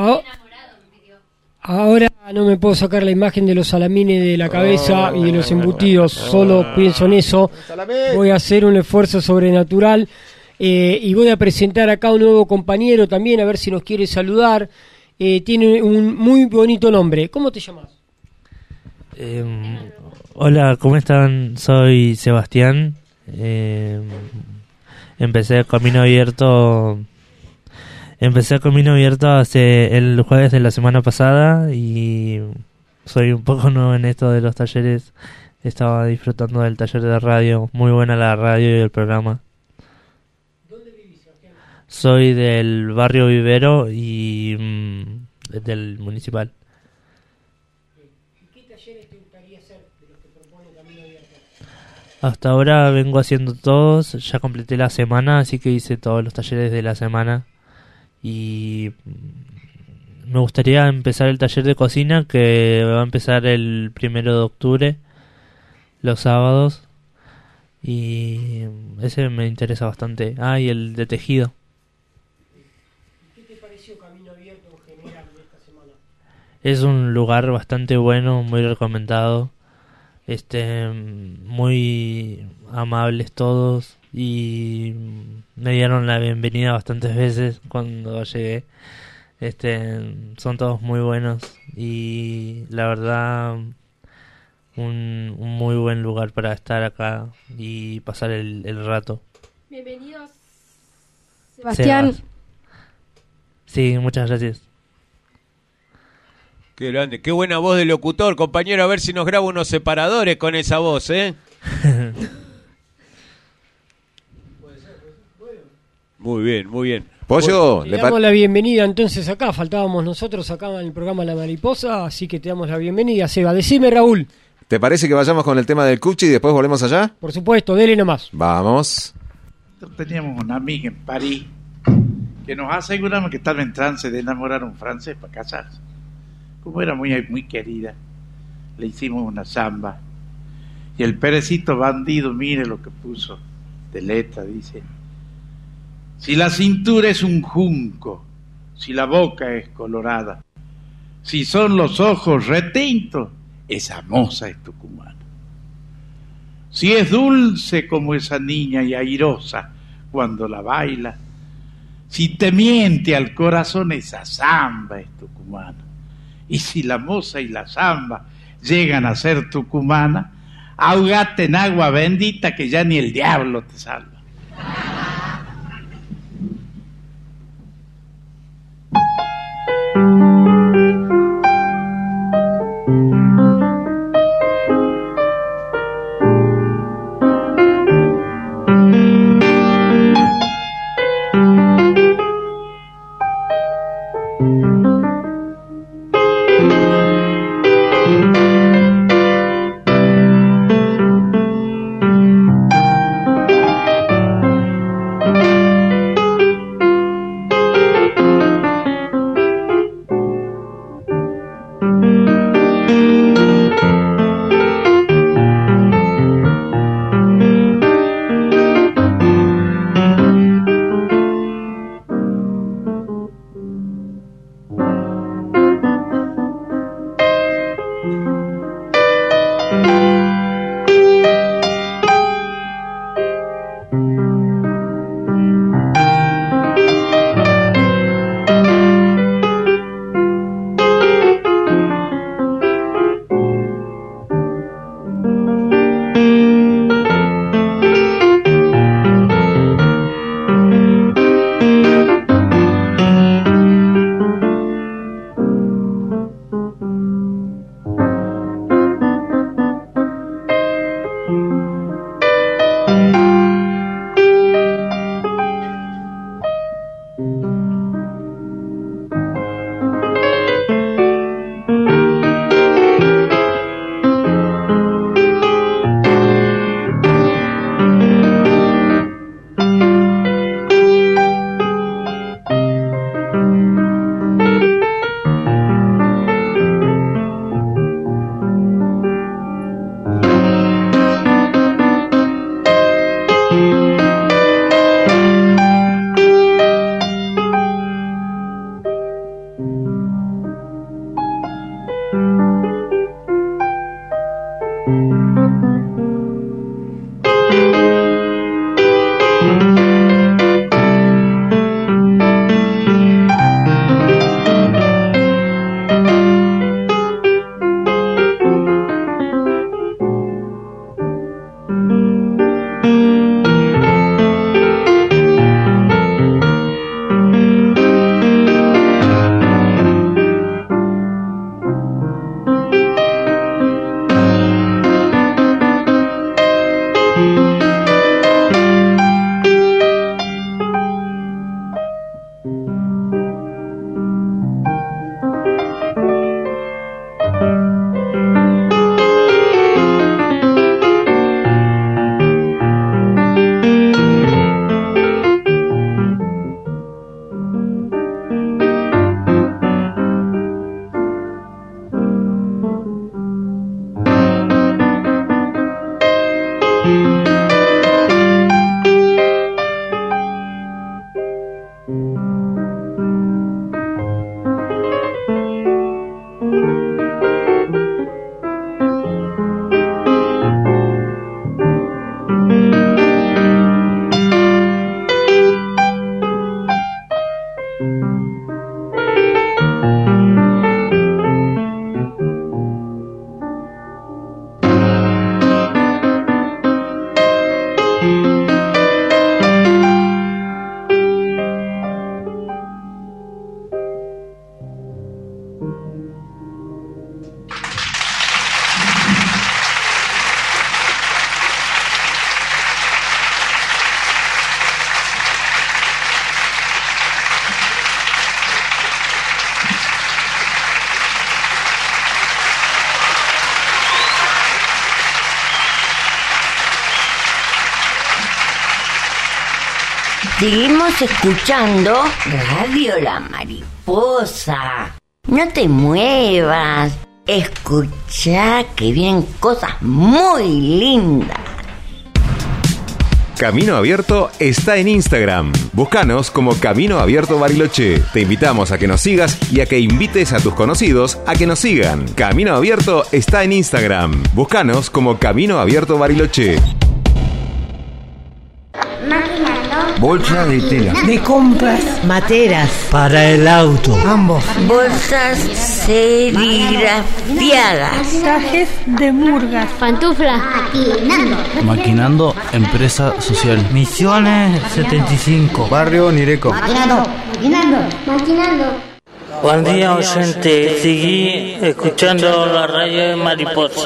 ahora no me puedo sacar la imagen de los salamines de la cabeza y de los embutidos, solo pienso en eso. Voy a hacer un esfuerzo sobrenatural y voy a presentar acá un nuevo compañero también, a ver si nos quiere saludar. Tiene un muy bonito nombre. ¿Cómo te llamas? Hola, ¿cómo están? Soy Sebastián. Empecé Camino Abierto hace el jueves de la semana pasada y soy un poco nuevo en esto de los talleres. Estaba disfrutando del taller de radio, muy buena la radio y el programa. ¿Dónde vivís, Sebastián? Soy del barrio Vivero y del municipal. ¿Qué talleres te gustaría hacer de los que propone Camino Abierto? Hasta ahora vengo haciendo todos, ya completé la semana, así que hice todos los talleres de la semana. Y me gustaría empezar el taller de cocina que va a empezar el 1 de octubre, los sábados. Y ese me interesa bastante. Y el de tejido. ¿Qué te pareció Camino Abierto en general de esta semana? Es un lugar bastante bueno, muy recomendado. Muy amables todos y me dieron la bienvenida bastantes veces cuando llegué. Son todos muy buenos y la verdad un muy buen lugar para estar acá y pasar el rato. Bienvenidos, Sebastián. Sí, muchas gracias. Qué grande, qué buena voz de locutor, compañero, a ver si nos graba unos separadores con esa voz, Muy bien, muy bien. Pollo, le damos la bienvenida entonces acá, faltábamos nosotros acá en el programa La Mariposa, así que te damos la bienvenida, Seba. Decime, Raúl. ¿Te parece que vayamos con el tema del Cuchi y después volvemos allá? Por supuesto, dele nomás. Vamos. Teníamos una amiga en París que nos aseguramos que estaba en trance de enamorar a un francés para casarse. Como era muy querida, le hicimos una samba. Y el perecito bandido, mire lo que puso de letra, dice: si la cintura es un junco, si la boca es colorada, si son los ojos retintos, esa moza es tucumana. Si es dulce como esa niña y airosa cuando la baila, si te miente al corazón, esa samba es tucumana. Y si la moza y la samba llegan a ser tucumana, ahogate en agua bendita que ya ni el diablo te salva. Seguimos escuchando Radio La Mariposa. No te muevas. Escuchá que vienen cosas muy lindas. Camino Abierto está en Instagram. Búscanos como Camino Abierto Bariloche. Te invitamos a que nos sigas y a que invites a tus conocidos a que nos sigan. Camino Abierto está en Instagram. Búscanos como Camino Abierto Bariloche. Bolsa de tela. De compras. Materas. Para el auto. Ambos. Bolsas serigrafiadas. Trajes de murgas. Pantuflas. Maquinando, empresa social. Misiones 75. Barrio Nireco. Maquinando. Buen día, oyente. Seguí escuchando la radio de Mariposa.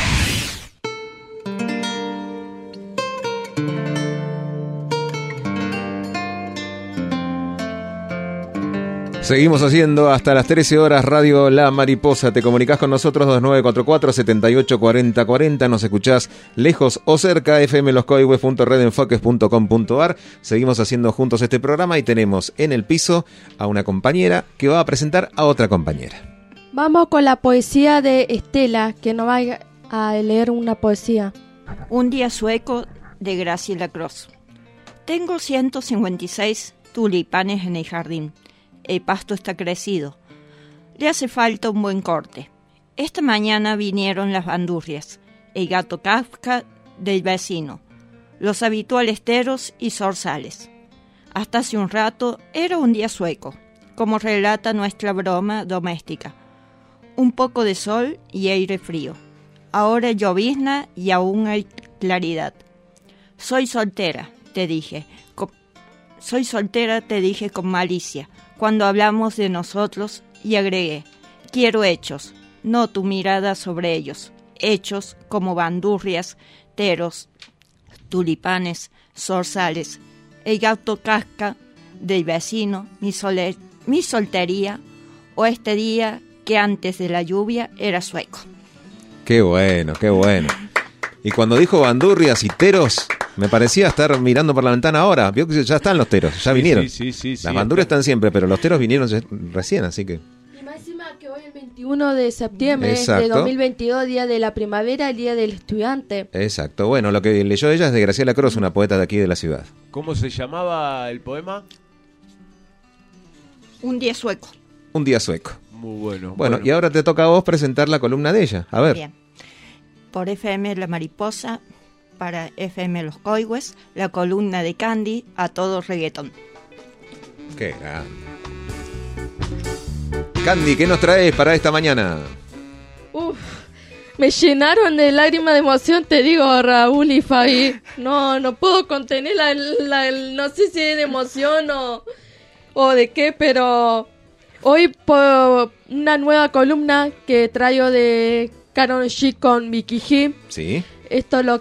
Seguimos haciendo hasta las 13 horas Radio La Mariposa. Te comunicás con nosotros 2944-784040. Nos escuchás lejos o cerca, fmloscoihues.redenfoques.com.ar. Seguimos haciendo juntos este programa y tenemos en el piso a una compañera que va a presentar a otra compañera. Vamos con la poesía de Estela, que nos va a leer una poesía. Un día sueco de Graciela Cross. Tengo 156 tulipanes en el jardín. El pasto está crecido. Le hace falta un buen corte. Esta mañana vinieron las bandurrias, el gato Kafka del vecino, los habituales teros y zorzales. Hasta hace un rato era un día sueco, como relata nuestra broma doméstica. Un poco de sol y aire frío. Ahora llovizna y aún hay claridad. Soy soltera, te dije con malicia, cuando hablamos de nosotros, y agregué, quiero hechos, no tu mirada sobre ellos, hechos como bandurrias, teros, tulipanes, zorzales, el gato casca del vecino, mi soltería, o este día que antes de la lluvia era sueco. Qué bueno, qué bueno. Y cuando dijo bandurrias y teros, me parecía estar mirando por la ventana ahora. Vio que ya están los teros, ya vinieron. Sí, Las bandurrias están siempre, pero los teros vinieron recién, así que... Y máxima que hoy el 21 de septiembre Exacto. de 2022, día de la primavera, el día del estudiante. Exacto. Bueno, lo que leyó ella es de Graciela Cross, una poeta de aquí de la ciudad. ¿Cómo se llamaba el poema? Un día sueco. Un día sueco. Muy bueno. Bueno, y ahora te toca a vos presentar la columna de ella. A ver. Bien. Por FM La Mariposa, para FM Los Coihues, la columna de Candy, a todo reggaetón. Qué grande. Candy, ¿qué nos traes para esta mañana? Me llenaron de lágrimas de emoción, te digo, Raúl y Fabi. No puedo contener no sé si es de emoción o de qué, pero hoy por una nueva columna que traigo de Karol G con Vicky G. Sí. Esto lo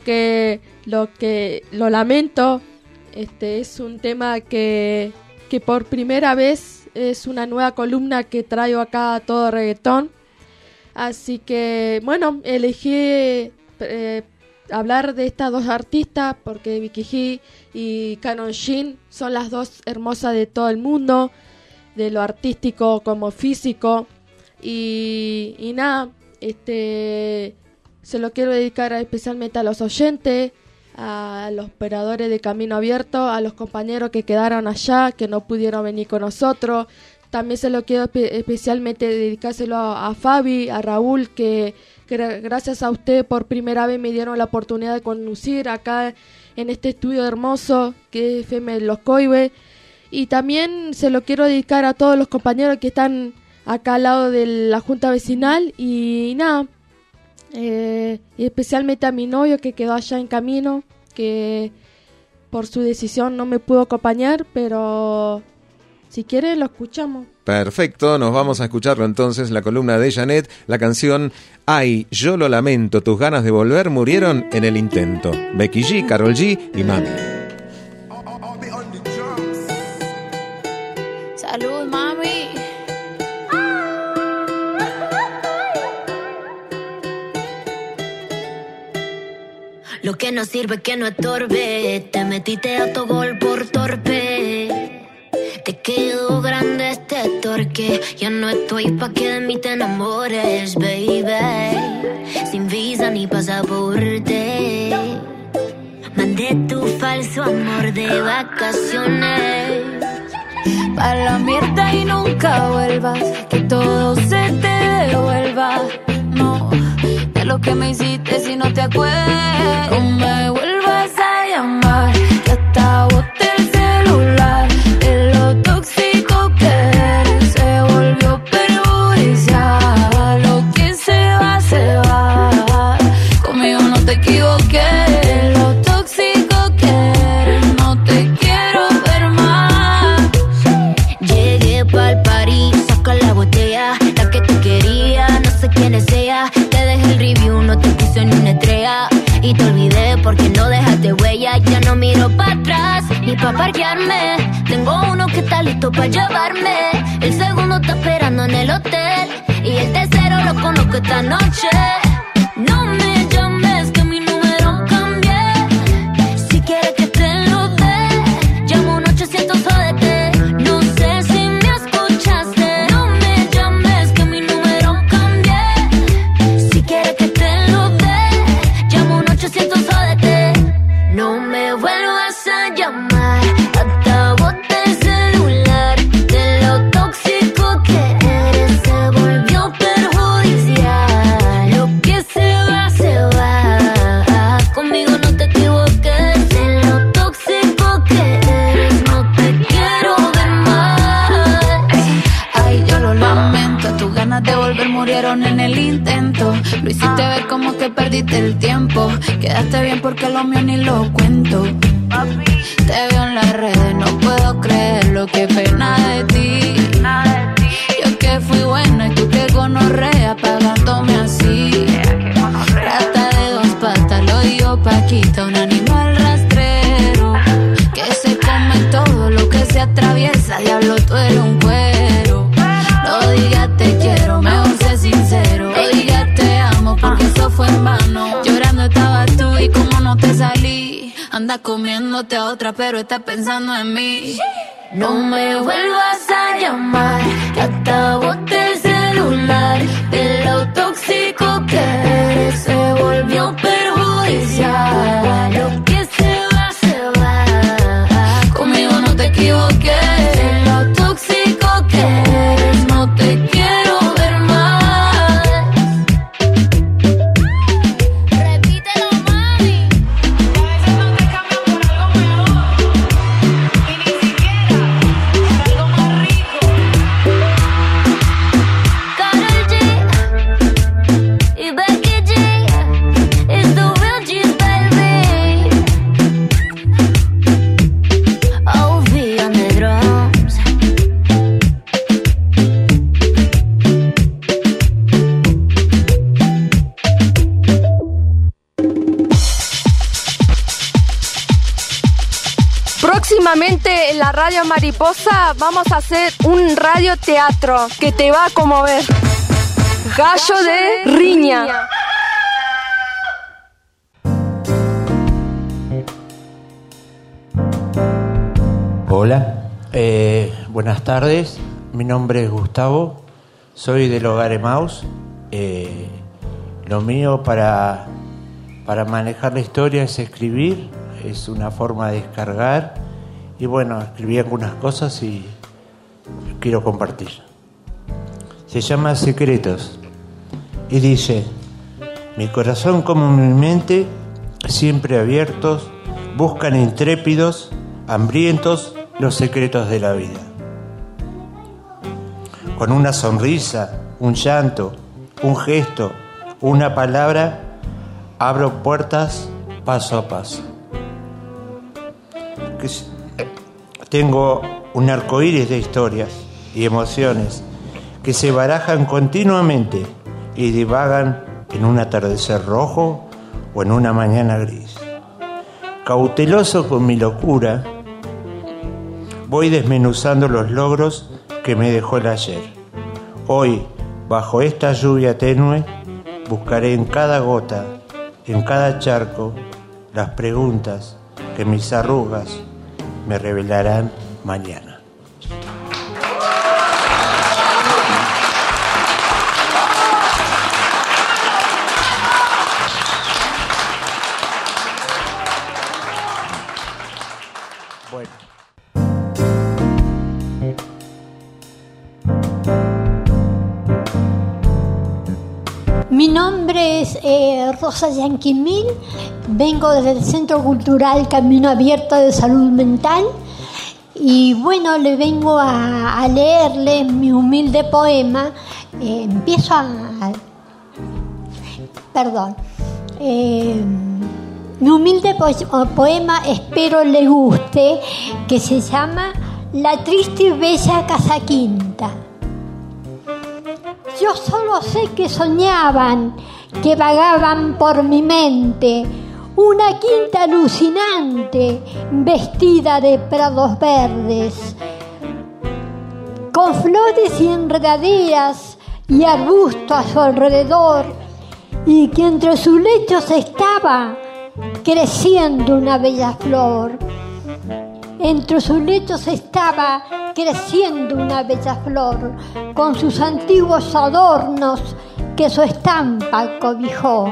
lamento. Es un tema que por primera vez es una nueva columna que traigo acá a todo reggaetón. Así que, bueno, elegí hablar de estas dos artistas porque Vicky G y Karol G son las dos hermosas de todo el mundo, de lo artístico como físico. Y nada, se lo quiero dedicar especialmente a los oyentes, a los operadores de Camino Abierto, a los compañeros que quedaron allá, que no pudieron venir con nosotros. También se lo quiero especialmente dedicárselo a Fabi, a Raúl, que gracias a usted por primera vez me dieron la oportunidad de conducir acá en este estudio hermoso que es FM Los Coihues. Y también se lo quiero dedicar a todos los compañeros que están acá al lado de la Junta Vecinal y nada. Y especialmente a mi novio que quedó allá en camino, que por su decisión no me pudo acompañar, pero si quiere lo escuchamos. Perfecto, nos vamos a escucharlo entonces, la columna de Janet, la canción Ay, yo lo lamento, tus ganas de volver murieron en el intento. Becky G, Karol G y Mami. Salud, mami. Lo que no sirve que no estorbe. Te metiste autogol por torpe. Te quedó grande este torque. Ya no estoy pa' que de mí te enamores, baby. Sin visa ni pasaporte. Mandé tu falso amor de vacaciones. Pa' la mierda y nunca vuelvas. Que todo se te devuelva. No, de lo que me hiciste si no te acuerdas. No me vuelvas a llamar. Que hasta boté el celular. De lo tóxico que eres se volvió perjudicial. Lo que se va. Conmigo no te equivoqué. Lo tóxico que eres, no te quiero ver más. Llegué pa'l party, saca la botella. La que te quería, no sé quién es ella. Te dejé el review, no te puse ni una estrella. Y te olvidé porque no dejaste huella. Ya no miro para atrás, ni pa' parquearme. Tengo uno que está listo pa' llevarme. El segundo está esperando en el hotel. Y el tercero lo conozco esta noche. No me llames que mi número cambié. Si quieres que te lo dé, llamo un 800 jódete. No sé si me escuchaste. No me llames que mi número cambié. Si quieres que te lo dé, llamo un 800 jódete. No me vuelvas a llamar. Hasta boté el celular. De lo tóxico que eres se volvió perjudicial. Lo que se va. Conmigo no te equivoques. De lo tóxico que eres, no te quiero ver más. Ay, yo lo lamento. Tus ganas de volver murieron en el intento. Lo hiciste ver como que perdiste el tiempo. Quedaste bien porque lo mío ni lo cuento. Te veo en las redes, no puedo creerlo, qué pena de ti. Yo que fui buena y tú que gonorrea pagándome así. Rata de dos patas, lo digo Paquita, un animal rastrero que se come todo lo que se atraviesa. Diablo, tú eres un cuero. No digas te quiero, mejor sé sincero. No digas te amo porque eso fue en vano. Llorando estabas tú y como no te salí. Andas comiéndote a otra pero estás pensando en mí. No me vuelvas a llamar. Que hasta boté el celular. De lo tóxico que eres se volvió perjudicial. Lo que se va. Conmigo no te equivoques. De lo tóxico que eres, no te quiero ver más. Repítelo, mami. Que a veces no te cambian por algo mejor. Y ni siquiera por algo más rico. Karol G y Becky G. It's the real G's, baby. OV on the drums. Próximamente en la Radio Mariposa vamos a hacer un radioteatro que te va a conmover. Gallo de Riña. Hola, buenas tardes. Mi nombre es Gustavo, soy del Hogar Emaús. Lo mío para manejar la historia es escribir, es una forma de descargar. Y bueno, escribí algunas cosas y quiero compartir. Se llama Secretos y dice: mi corazón como mi mente, siempre abiertos, buscan intrépidos, hambrientos, los secretos de la vida. Con una sonrisa, un llanto, un gesto, una palabra, abro puertas paso a paso. Tengo un arcoíris de historias y emociones que se barajan continuamente y divagan en un atardecer rojo o en una mañana gris. Cauteloso con mi locura, voy desmenuzando los logros que me dejó el ayer. Hoy, bajo esta lluvia tenue, buscaré en cada gota, en cada charco, las preguntas que mis arrugas me revelarán mañana. Bueno. Mi nombre es Rosa Yanquimil, vengo desde el Centro Cultural Camino Abierto de Salud Mental y bueno, le vengo a leerle mi humilde poema. Mi humilde poema, espero le guste, que se llama La triste y bella casa quinta. Yo solo sé que soñaban, que vagaban por mi mente, una quinta alucinante, vestida de prados verdes, con flores y enredaderas y arbustos a su alrededor, y que entre sus lechos estaba creciendo una bella flor. Entre sus lechos estaba creciendo una bella flor, con sus antiguos adornos que su estampa cobijó.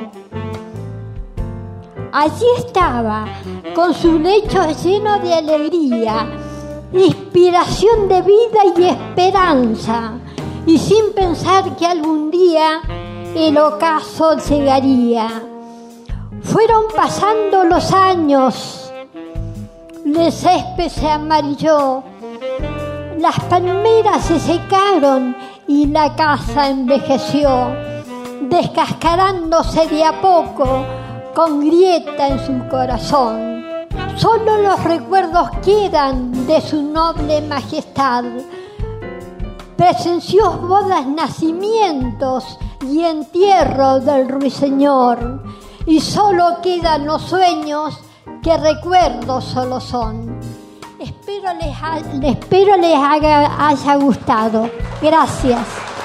Allí estaba, con sus lechos llenos de alegría, inspiración de vida y esperanza, y sin pensar que algún día el ocaso llegaría. Fueron pasando los años, el césped se amarilló, las palmeras se secaron y la casa envejeció, descascarándose de a poco con grieta en su corazón. Solo los recuerdos quedan de su noble majestad. Presenció bodas, nacimientos y entierro del ruiseñor, y solo quedan los sueños que recuerdos solo son. Espero les haya gustado. Gracias.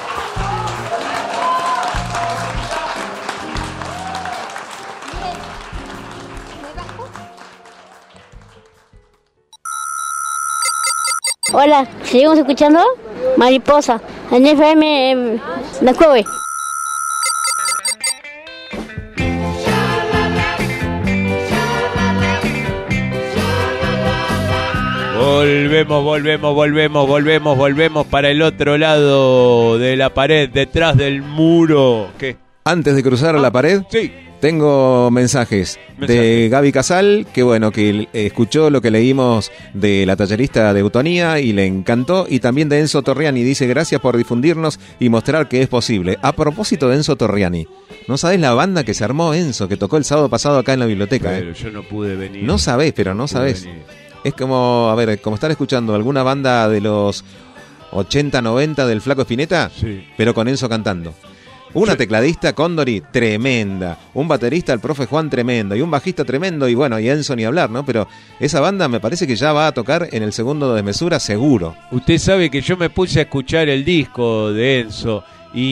Hola, ¿seguimos escuchando? Mariposa, en FM La Cueve. Volvemos para el otro lado de la pared, detrás del muro. ¿Qué? Antes de cruzar la pared, sí. Tengo mensajes de Gaby Casal, que bueno, que escuchó lo que leímos de la tallerista de Utonía y le encantó, y también de Enzo Torriani, dice gracias por difundirnos y mostrar que es posible. A propósito de Enzo Torriani, ¿no sabés la banda que se armó Enzo, que tocó el sábado pasado acá en la biblioteca? Pero yo no pude venir. No sabés, pero no sabés. Es como, a ver, como estar escuchando alguna banda de los 80, 90 del Flaco Spinetta, sí, pero con Enzo cantando. Una tecladista, Condori, tremenda. Un baterista, el profe Juan, tremendo. Y un bajista tremendo. Y bueno, y Enzo ni hablar, ¿no? Pero esa banda me parece que ya va a tocar en el segundo de Mesura, seguro. Usted sabe que yo me puse a escuchar el disco de Enzo.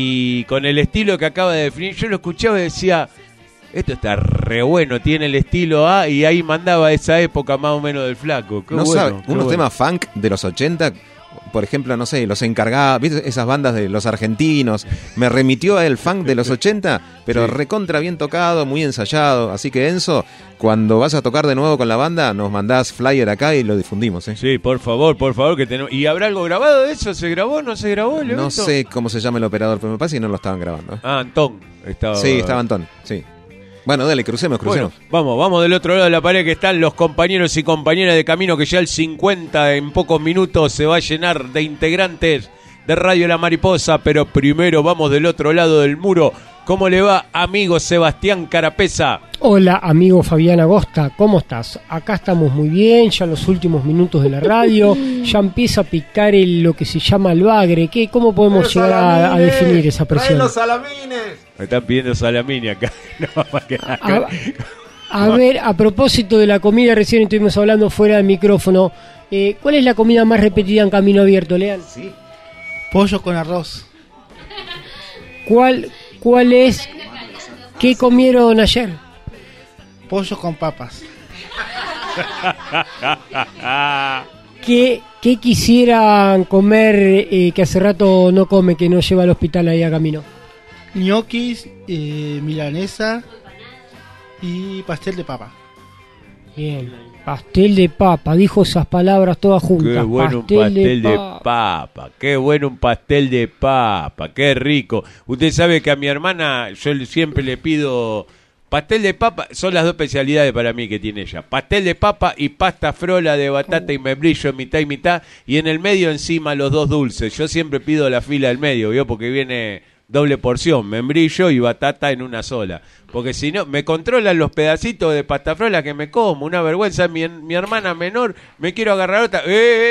Y con el estilo que acaba de definir, yo lo escuchaba y decía, esto está re bueno, tiene el estilo A. Y ahí mandaba esa época más o menos del Flaco. Qué no bueno, sabe, unos temas funk de los 80... Por ejemplo, no sé, Los Encargados, ¿viste? Esas bandas de los argentinos. Me remitió al funk de los 80, pero sí, recontra bien tocado, muy ensayado. Así que Enzo, cuando vas a tocar de nuevo con la banda, nos mandás flyer acá y lo difundimos, ¿eh? Sí, por favor, que tenemos. ¿Y habrá algo grabado de eso? ¿Se grabó? ¿No se grabó? No sé cómo se llama el operador, pero me parece que no lo estaban grabando, ¿eh? Ah, Antón. Sí, estaba Antón, sí. Bueno, dale, crucemos. Bueno, vamos del otro lado de la pared, que están los compañeros y compañeras de camino, que ya el 50 en pocos minutos se va a llenar de integrantes de Radio La Mariposa, pero primero vamos del otro lado del muro. ¿Cómo le va, amigo Sebastián Carapesa? Hola, amigo Fabián Agosta, ¿cómo estás? Acá estamos muy bien, ya en los últimos minutos de la radio, ya empieza a picar lo que se llama el bagre. ¿Cómo podemos llegar a definir esa presión? ¡Los salamines! Me están pidiendo salamini acá. A ver, a propósito de la comida, recién estuvimos hablando fuera del micrófono. ¿Cuál es la comida más repetida en Camino Abierto, Leal? Sí. Pollo con arroz. ¿Cuál es? ¿Qué comieron ayer? pollo con papas. ¿Qué quisieran comer que hace rato no come, que no lleva al hospital ahí a camino? Ñoquis, milanesa y pastel de papa. Bien, pastel de papa, dijo esas palabras todas juntas. Qué bueno un pastel de papa, qué bueno un pastel de papa, qué rico. Usted sabe que a mi hermana yo siempre le pido pastel de papa, son las dos especialidades para mí que tiene ella. Pastel de papa y pasta frola de batata y membrillo mitad y mitad, y en el medio encima los dos dulces. Yo siempre pido la fila del medio, ¿vio? Porque viene doble porción, membrillo y batata en una sola. Porque si no, me controlan los pedacitos de pasta frola que me como, una vergüenza. Mi hermana menor, me quiero agarrar otra.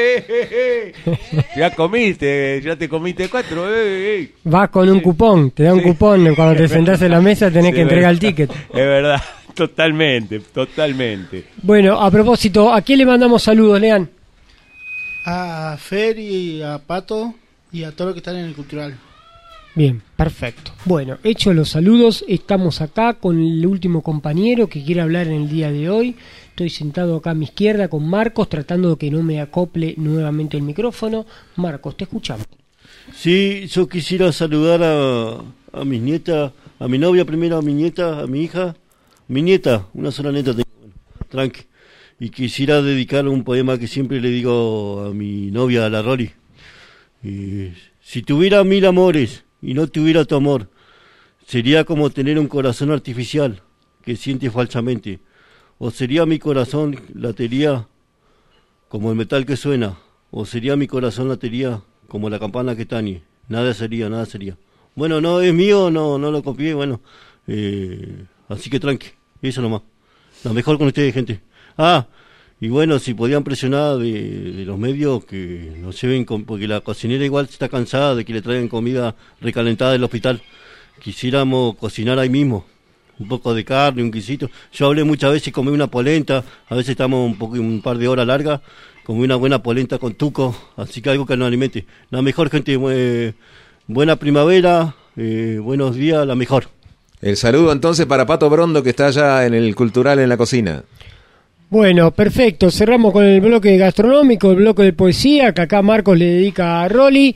Ya comiste, ya te comiste 4. Vas con un cupón, te da un cupón. Cuando te sentás en la mesa tenés que entregar el ticket. Es verdad, totalmente. Bueno, a propósito, ¿a quién le mandamos saludos, Lean? A Fer y a Pato y a todos los que están en el cultural. Bien, perfecto. Bueno, hechos los saludos, estamos acá con el último compañero que quiere hablar en el día de hoy. Estoy sentado acá a mi izquierda con Marcos, tratando de que no me acople nuevamente el micrófono. Marcos, te escuchamos. Sí, yo quisiera saludar a mis nietas, a mi novia primero, a mi nieta, a mi hija. Mi nieta, una sola nieta tengo, bueno, tranqui. Y quisiera dedicar un poema que siempre le digo a mi novia, a la Rory. Si tuviera 1000 amores y no tuviera tu amor, sería como tener un corazón artificial que siente falsamente. O sería mi corazón latería como el metal que suena, o sería mi corazón latería como la campana que tañe. Nada sería. Bueno, no es mío, no lo copié, bueno, así que tranqui, eso nomás. Lo mejor con ustedes, gente. Y bueno, si podían presionar de los medios que nos lleven, porque la cocinera igual está cansada de que le traigan comida recalentada del hospital. Quisiéramos cocinar ahí mismo, un poco de carne, un guisito. Yo hablé muchas veces, comí una polenta, a veces estamos un par de horas largas, comí una buena polenta con tuco, así que algo que nos alimente. La mejor, gente, buena primavera, buenos días, la mejor. El saludo entonces para Pato Brondo, que está allá en el cultural en la cocina. Bueno, perfecto. Cerramos con el bloque gastronómico, el bloque de poesía, que acá Marcos le dedica a Rolly.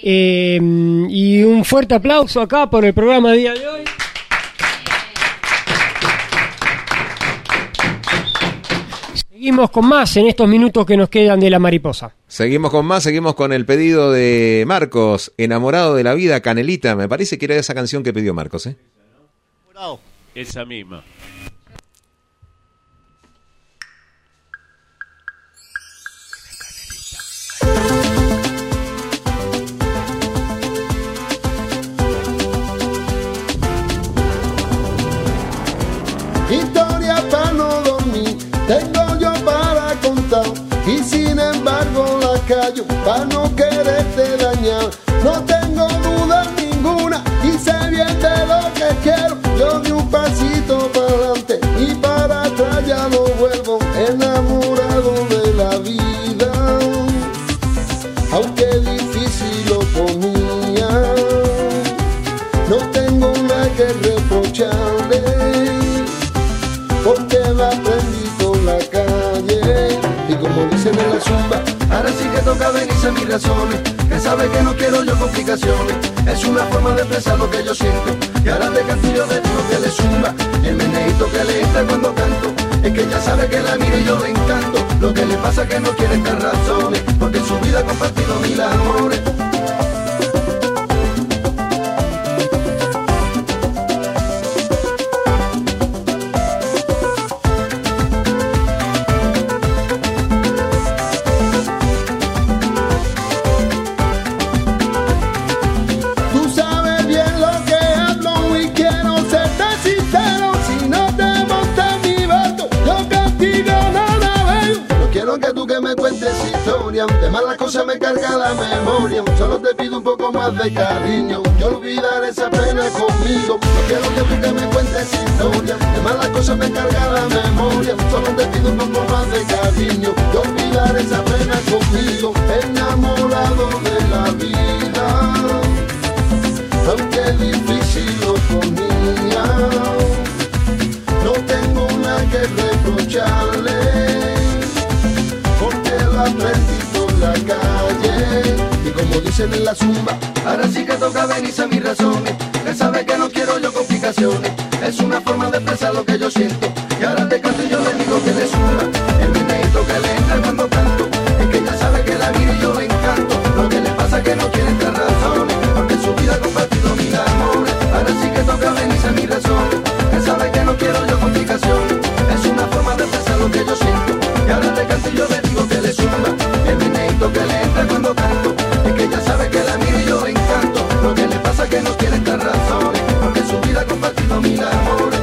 Y un fuerte aplauso acá por el programa del día de hoy. Seguimos con más en estos minutos que nos quedan de La Mariposa. Seguimos con más, seguimos con el pedido de Marcos, Enamorado de la Vida, Canelita. Me parece que era esa canción que pidió Marcos, ¿eh? Esa misma. Historia para no dormir, tengo yo para contar, y sin embargo la callo para no quererte dañar. No tengo duda ninguna y sé bien de lo que quiero. Yo di un pasito para adelante y para atrás ya no vuelvo. Enamorado de la vida, aunque difícil lo ponía, no tengo nada que reprocharle, porque la aprendí por la calle. Y como dicen en la zumba, ahora sí que toca venirse mis razones, que sabe que no quiero yo complicaciones. Es una forma de expresar lo que yo siento, y ahora te canto yo de lo que le zumba. El meneíto que le entra cuando canto, es que ella sabe que la miro y yo le encanto. Lo que le pasa es que no quiere estas razones, porque en su vida ha compartido 1000 amores. De malas cosas me carga la memoria, solo te pido un poco más de cariño, yo olvidar esa pena conmigo. No quiero que tú que me cuentes historia, de malas cosas me carga la memoria, solo te pido un poco más de cariño, yo olvidar esa pena conmigo. Enamorado de la vida, aunque difícil lo ponía, no tengo nada que Charlie, porque lo aprendí por la calle. Y como dicen en la zumba, ahora sí que toca venirse a mis razones. Él sabe que no quiero yo complicaciones, es una forma de expresar lo que yo siento. Y ahora te canto y yo le digo que le zumba el meneito que le entra cuando canto. Es que ella sabe que la miro y yo le encanto. Lo que le pasa es que no quiere entrar razones, porque en su vida ha compartido mil amores. Ahora sí que toca venirse a mis razones. Él sabe que no quiero yo complicaciones, es una forma de expresar lo que yo siento. Y ahora te canto y yo le digo que le zumba el meneito que le entra cuando canto. Es que ella sabe que la miro y yo le encanto. Lo que le pasa es que no quiere entrar razones, porque en su vida ha compartido mil amores.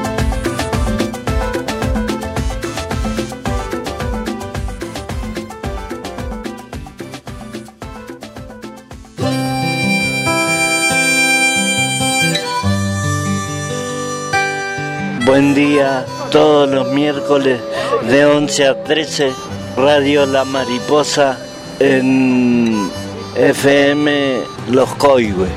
Buen día, todos los miércoles de 11 a 13, Radio La Mariposa en FM Los Coihues.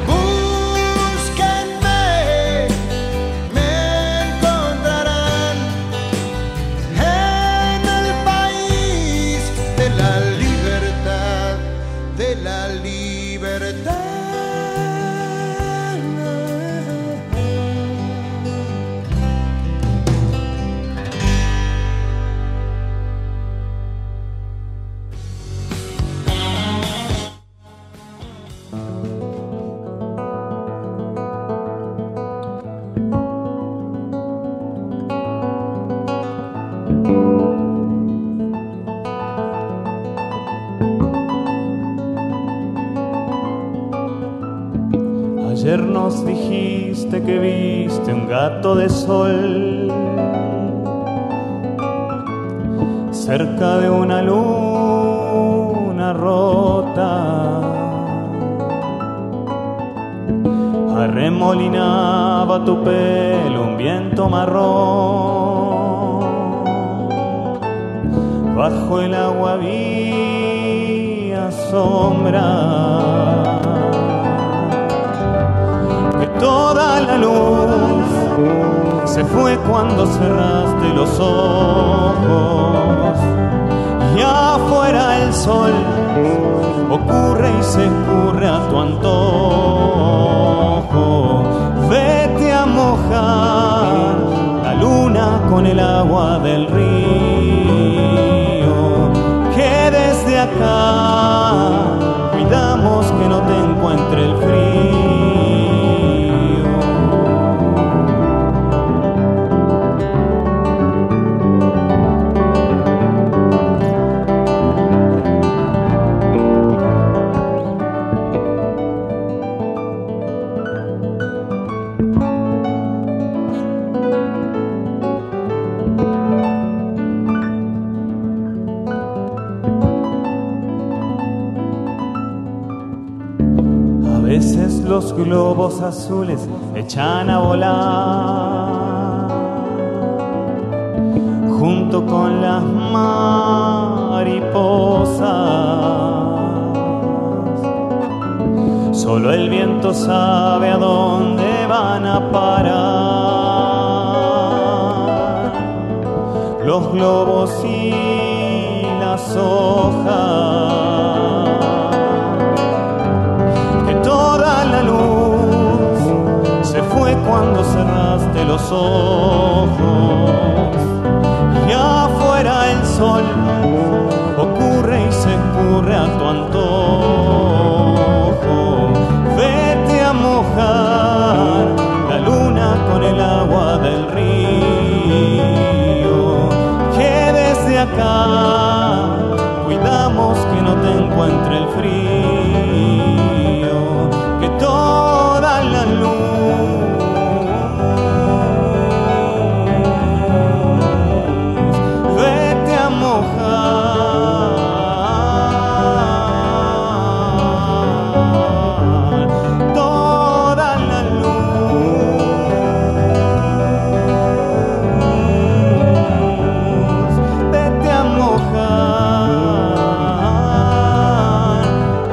Ayer nos dijiste que viste un gato de sol cerca de una luna rota. Arremolinaba tu pelo un viento marrón, bajo el agua había sombra. Toda la luz se fue cuando cerraste los ojos y afuera el sol ocurre y se escurre a tu antojo. Vete a mojar la luna con el agua del río, que desde acá cuidamos que no te encuentre el frío. Los globos azules echan a volar junto con las mariposas. Solo el viento sabe a dónde van a parar los globos y las hojas. La luz se fue cuando cerraste los ojos y afuera el sol ocurre y se escurre a tu antojo. Vete a mojar la luna con el agua del río, que desde acá cuidamos que no te encuentre el frío. Toda la luz vete a mojar. Toda la luz vete a mojar.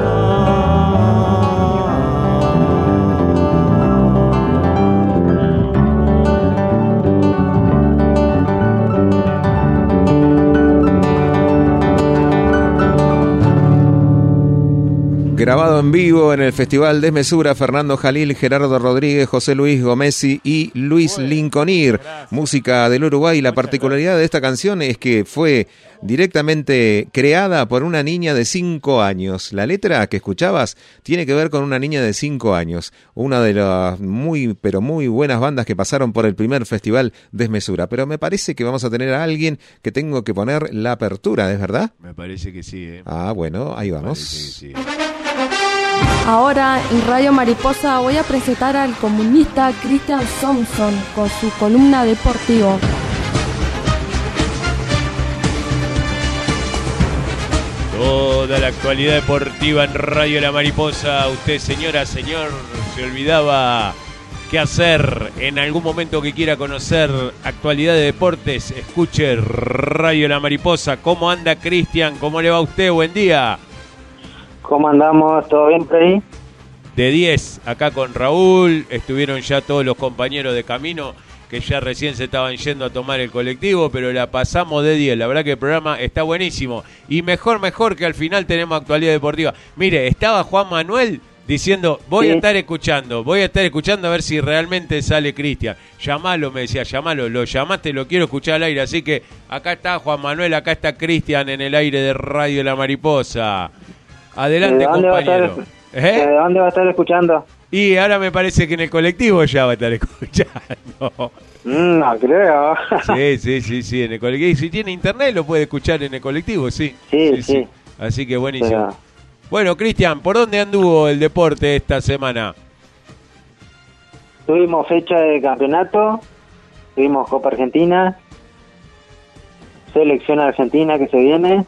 Grabado en vivo en el Festival Desmesura, Fernando Jalil, Gerardo Rodríguez, José Luis Gomesi y Luis Linconir. Música del Uruguay. La particularidad de esta canción es que fue directamente creada por una niña de 5 años. La letra que escuchabas tiene que ver con una niña de 5 años. Una de las muy buenas bandas que pasaron por el primer Festival Desmesura. Pero me parece que vamos a tener a alguien que tengo que poner la apertura, ¿es verdad? Me parece que sí, ¿eh? Ah, bueno, ahí vamos. Ahora en Radio Mariposa voy a presentar al comunista Christian Thompson con su columna deportivo. Toda la actualidad deportiva en Radio La Mariposa. Usted, señora, señor, se olvidaba qué hacer en algún momento que quiera conocer actualidad de deportes. Escuche Radio La Mariposa. ¿Cómo anda, Cristian? ¿Cómo le va a usted? Buen día. ¿Cómo andamos? ¿Todo bien por ahí? De 10, acá con Raúl. Estuvieron ya todos los compañeros de camino que ya recién se estaban yendo a tomar el colectivo, pero la pasamos de 10. La verdad que el programa está buenísimo. Y mejor que al final tenemos actualidad deportiva. Mire, estaba Juan Manuel diciendo, voy a estar escuchando a ver si realmente sale Cristian. Llamalo, me decía, llamalo, lo llamaste, lo quiero escuchar al aire. Así que acá está Juan Manuel, acá está Cristian en el aire de Radio La Mariposa. Adelante, compañero. ¿De dónde va a estar escuchando? Y ahora me parece que en el colectivo ya va a estar escuchando. No creo. Sí, en el colectivo. Y si tiene internet lo puede escuchar en el colectivo, sí. Sí. Así que buenísimo. Pero... Bueno, Cristian, ¿por dónde anduvo el deporte esta semana? Tuvimos fecha de campeonato, tuvimos Copa Argentina, selección argentina que se viene.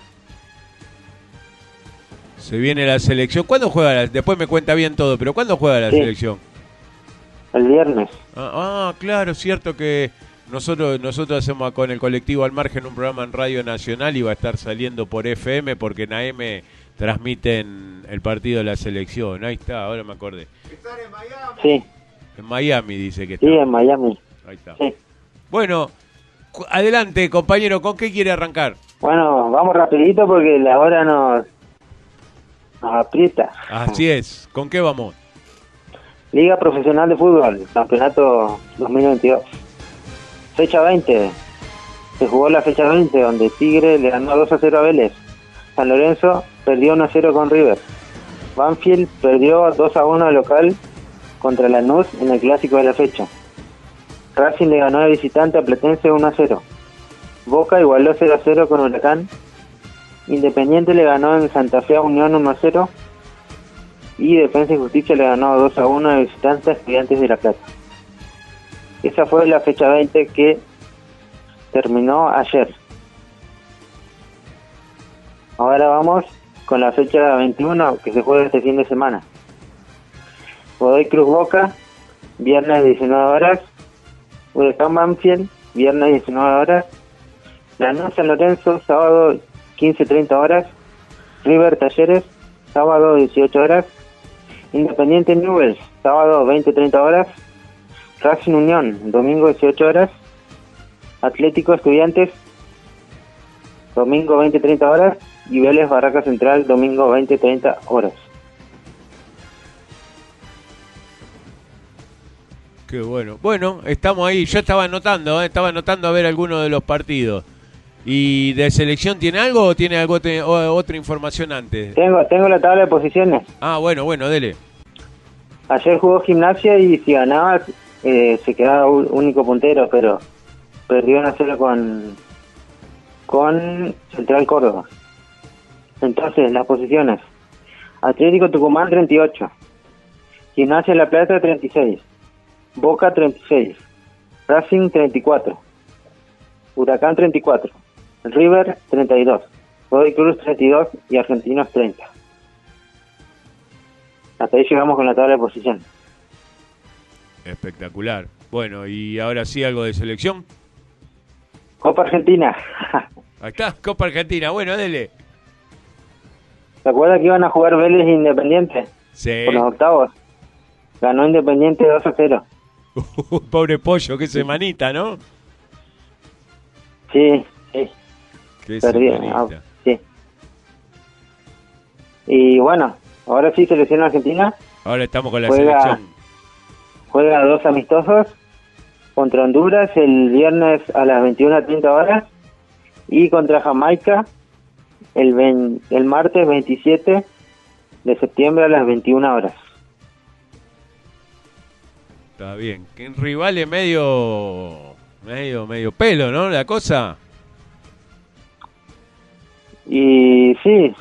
Se viene la selección. ¿Cuándo juega? Después me cuenta bien todo, pero ¿cuándo juega la selección? El viernes. Claro, cierto que nosotros hacemos con el colectivo Al Margen un programa en Radio Nacional y va a estar saliendo por FM porque en AM transmiten el partido de la selección. Ahí está, ahora me acordé. ¿Están en Miami? Sí. En Miami dice que está. Sí, en Miami. Ahí está. Sí. Bueno, adelante, compañero, ¿con qué quiere arrancar? Bueno, vamos rapidito porque la hora nos aprieta. Así es. ¿Con qué vamos? Liga Profesional de Fútbol, campeonato 2022. Fecha 20. Se jugó la fecha 20 donde Tigre le ganó 2-0 a Vélez. San Lorenzo perdió 1-0 con River. Banfield perdió 2-1 local contra Lanús en el clásico de la fecha. Racing le ganó de visitante a Platense 1-0. Boca igualó 0-0 con Huracán. Independiente le ganó en Santa Fe a Unión 1-0 y Defensa y Justicia le ganó 2-1 de visitante a Estudiantes de La Plata. Esa fue la fecha 20 que terminó ayer. Ahora vamos con la fecha 21 que se juega este fin de semana. Godoy Cruz Boca, viernes 19 horas. Huracán Banfield, viernes 19 horas. Lanús San Lorenzo, sábado 15:30 horas. River Talleres, sábado 18 horas. Independiente Newell's, sábado 20:30 horas. Racing Unión, domingo 18 horas. Atlético Estudiantes, domingo 20:30 horas. Y Vélez Barraca Central, domingo 20:30 horas. Qué bueno. Bueno, estamos ahí. Yo estaba anotando a ver algunos de los partidos. ¿Y de selección tiene algo o tiene otra información antes? Tengo la tabla de posiciones. Bueno, dele. Ayer jugó Gimnasia y si ganaba se quedaba único puntero, pero perdió 1-0 con Central Córdoba. Entonces, las posiciones. Atlético Tucumán 38. Gimnasia La Plata 36. Boca 36. Racing 34. Huracán 34. River 32, Godoy Cruz 32 y Argentinos 30. Hasta ahí llegamos con la tabla de posición. Espectacular. Bueno, y ahora sí algo de selección. Copa Argentina. Ahí está, Copa Argentina. Bueno, dele. ¿Se acuerda que iban a jugar Vélez e Independiente? Sí. Por los octavos. Ganó Independiente 2-0. Pobre pollo, qué semanita, ¿no? Sí. Qué semanita. Sí. Y bueno, Ahora sí, selección argentina. Ahora estamos con la selección. Juega 2 amistosos contra Honduras el viernes a las 21:30 horas y contra Jamaica el martes 27 de septiembre a las 21 horas. Está bien. Que rivales medio pelo, ¿no? La Y sí,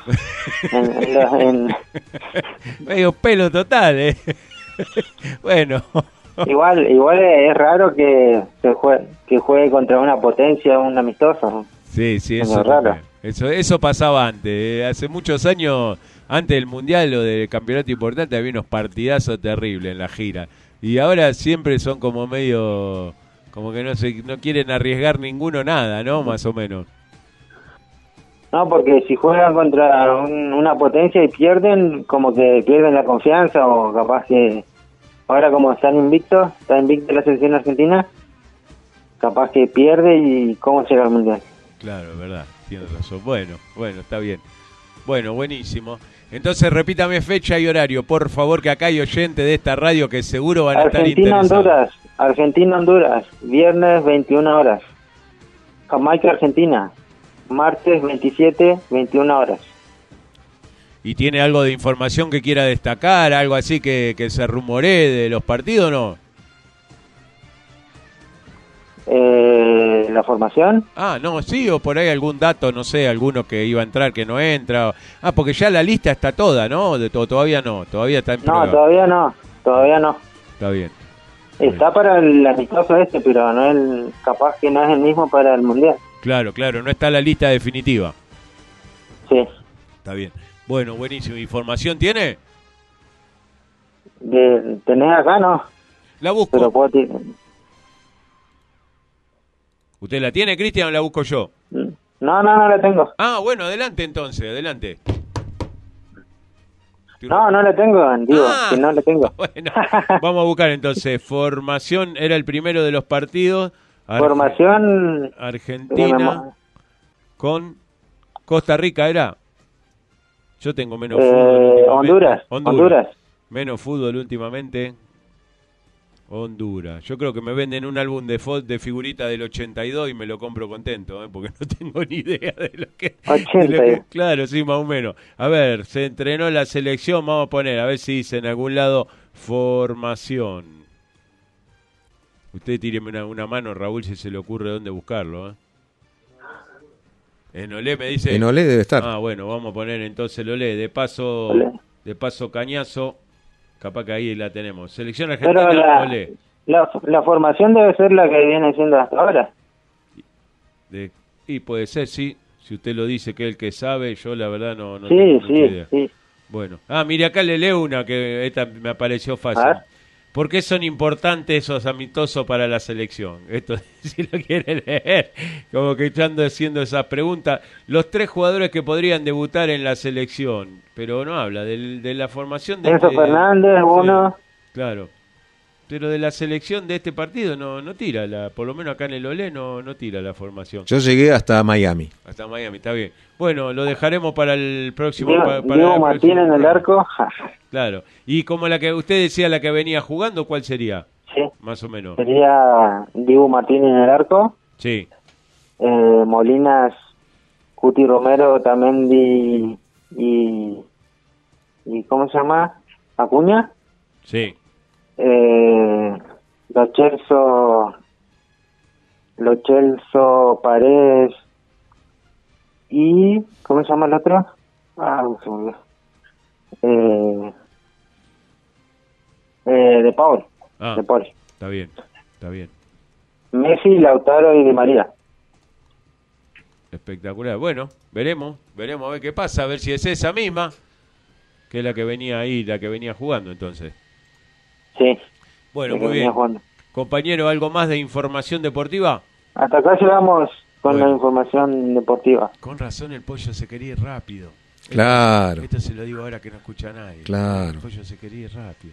medio pelo total, Bueno. Igual es raro que juegue contra una potencia, un amistoso. Sí, eso es raro. Eso pasaba antes. Hace muchos años, antes del Mundial o del campeonato importante, había unos partidazos terribles en la gira. Y ahora siempre son como medio... Como que no quieren arriesgar ninguno nada, ¿no? Más o menos. No, porque si juegan contra una potencia y pierden, como que pierden la confianza o capaz que... Ahora como está invicta la selección argentina, capaz que pierde y cómo llega al Mundial. Claro, verdad, tienes razón. Bueno, está bien. Bueno, buenísimo. Entonces repítame fecha y horario, por favor, que acá hay oyentes de esta radio que seguro van a estar interesados. Argentina-Honduras, viernes 21 horas. Jamaica-Argentina, martes 27, 21 horas. ¿Y tiene algo de información que quiera destacar? ¿Algo así que se rumoree de los partidos o no? ¿La formación? No, sí, o por ahí algún dato, no sé, alguno que iba a entrar, que no entra. Porque ya la lista está toda, ¿no? Todavía no, todavía está en prueba. No, todavía no. Está bien. Está para el amistoso pero no capaz que no es el mismo para el Mundial. Claro, no está la lista definitiva. Sí. Está bien. Bueno, buenísimo. ¿Información tiene? ¿Tenés acá, no? La busco. Pero puedo ¿Usted la tiene, Cristian, o la busco yo? No la tengo. Bueno, adelante entonces, adelante. No la tengo, digo, que no la tengo. Bueno, vamos a buscar entonces. Formación, era el primero de los partidos. Formación... Argentina con Costa Rica, ¿era? Yo tengo menos fútbol. Honduras. Menos fútbol últimamente. Honduras. Yo creo que me venden un álbum de figurita del 82 y me lo compro contento, porque no tengo ni idea de lo que... 80. Claro, sí, más o menos. A ver, se entrenó la selección, vamos a poner, a ver si dice en algún lado formación. Usted tíreme una mano, Raúl, si se le ocurre dónde buscarlo, En Olé me dice... En Olé debe estar. Bueno, vamos a poner entonces el Olé. De paso Cañazo, capaz que ahí la tenemos. Selección argentina, pero Olé. La formación debe ser la que viene siendo hasta ahora. Y puede ser, sí. Si usted lo dice que es el que sabe, yo la verdad no tengo mucha idea. Sí. Bueno. Mire, acá le leo una que esta me pareció fácil. ¿Por qué son importantes esos amistosos para la selección? Esto, si lo quiere leer, como que estando haciendo esas preguntas. Los 3 jugadores que podrían debutar en la selección, pero no habla de la formación de... Enzo Fernández, uno. Claro. Pero de la selección de este partido no tira, por lo menos acá en el Olé no tira la formación. Yo llegué hasta Miami. Hasta Miami, está bien. Bueno, lo dejaremos para el próximo... Diego Martín en el arco. Claro. Y como la que usted decía, la que venía jugando, ¿cuál sería? Sí. Más o menos. Sería Diego Martín en el arco. Sí. Molinas, Cuti Romero, Tamendi y ¿cómo se llama? Acuña. Sí. Lo Celso Paredes y ¿cómo se llama el otro? Se me olvidó. De Paul. De Paul. Está bien. Messi, Lautaro y Di María. Espectacular. Bueno, veremos a ver qué pasa, a ver si es esa misma que es la que venía ahí, la que venía jugando entonces. Sí. Bueno, muy bien. Compañero, ¿algo más de información deportiva? Hasta acá llegamos con la información deportiva. Con razón el pollo se quería ir rápido. Claro. Esto se lo digo ahora que no escucha a nadie. Claro. El pollo se quería ir rápido.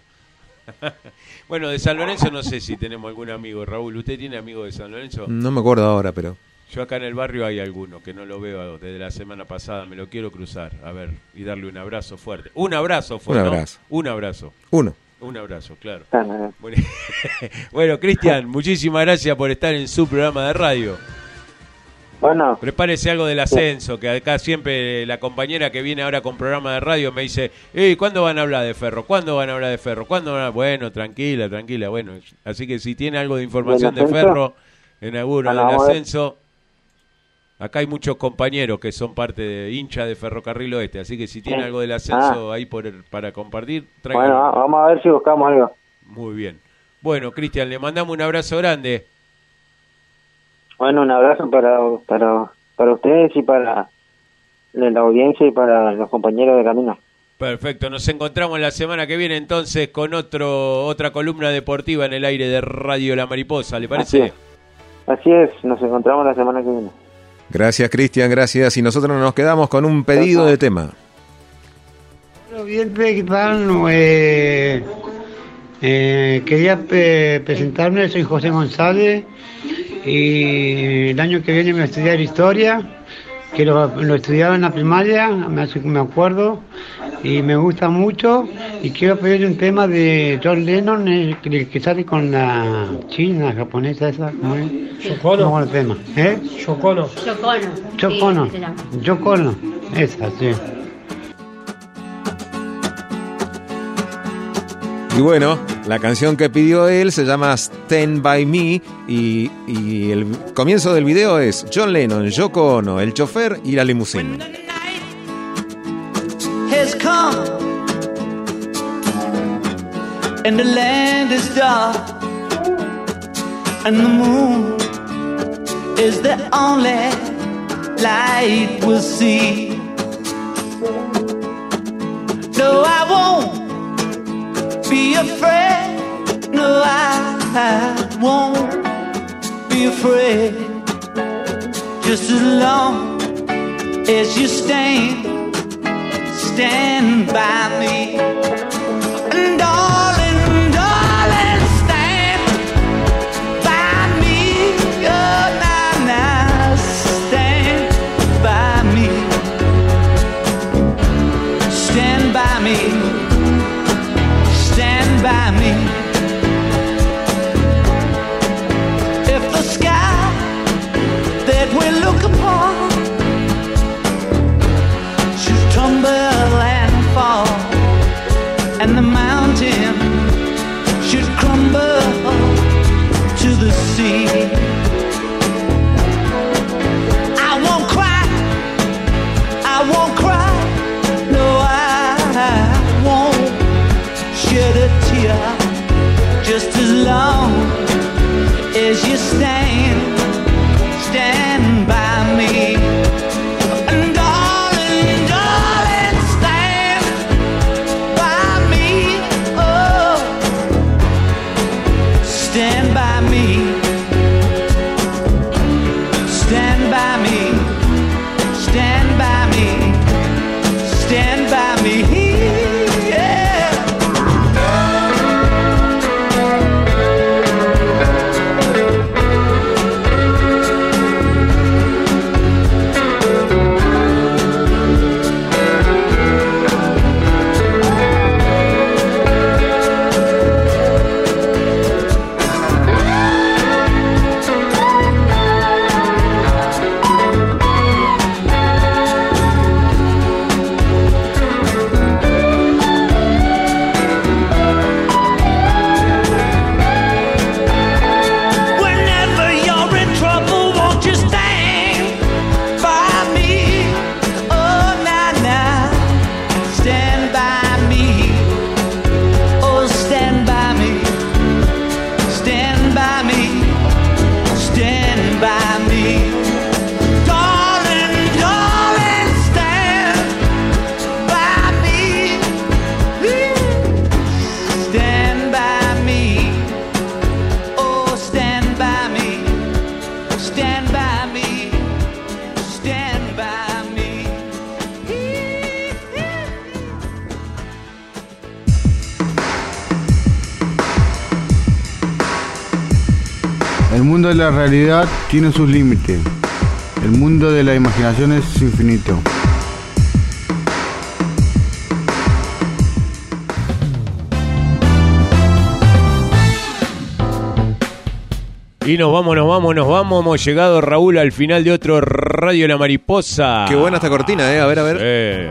Bueno, de San Lorenzo no sé si tenemos algún amigo. Raúl, ¿usted tiene amigos de San Lorenzo? No me acuerdo ahora, pero... Yo acá en el barrio hay alguno que no lo veo desde la semana pasada, me lo quiero cruzar, a ver, y darle un abrazo fuerte. Un abrazo fuerte. Un abrazo. ¿No? Un abrazo. Uno. Un abrazo, claro. Bueno, Cristian, muchísimas gracias por estar en su programa de radio. Bueno. Prepárese algo del ascenso, que acá siempre la compañera que viene ahora con programa de radio me dice, ¿cuándo van a hablar de Ferro? ¿Cuándo van a hablar de Ferro? ¿Cuándo van a...? Bueno, tranquila, bueno. Así que si tiene algo de información de Ferro, en alguno del ascenso, acá hay muchos compañeros que son parte de hincha de Ferrocarril Oeste, así que si tiene algo del ascenso ahí para compartir, tráigalo. Bueno, vamos a ver si buscamos algo. Muy bien. Bueno, Cristian, le mandamos un abrazo grande. Bueno, un abrazo para ustedes y para la audiencia y para los compañeros de camino. Perfecto, nos encontramos la semana que viene entonces con otra columna deportiva en el aire de Radio La Mariposa, ¿le parece? Así es, nos encontramos la semana que viene. Gracias, Cristian, gracias. Y nosotros nos quedamos con un pedido de tema. Bien, ¿qué tal? Quería presentarme, soy José González y el año que viene me voy a estudiar historia, que lo estudiaba en la primaria, me acuerdo, y me gusta mucho, y quiero pedir un tema de John Lennon, el que sale con la china, japonesa esa, ¿cómo es? Yoko Ono. El tema, Yoko Ono. Yoko Ono, esa, sí. Y bueno, la canción que pidió él se llama Stand By Me y el comienzo del video es John Lennon, Yoko Ono, el chofer y la limusina. Has come and the land is dark and the moon is the only light we'll see. No, I won't be afraid. No, I won't be afraid. Just as long as you stand by me. And darling, stand by me. Oh, now, stand by me. Stand by me. Stand by me. If the sky that we look upon should tumble and fall, and the mountain should crumble to the sea, I won't cry, I won't cry, no, I won't shed a tear, just as long as you stand by me. And darling, stand by me. Oh, stand by me. Stand by me. Stand by me. Stand by me. El mundo de la realidad tiene sus límites. El mundo de la imaginación es infinito. Y nos vamos. Hemos llegado, Raúl, al final de otro Radio La Mariposa. Qué buena esta cortina, a ver.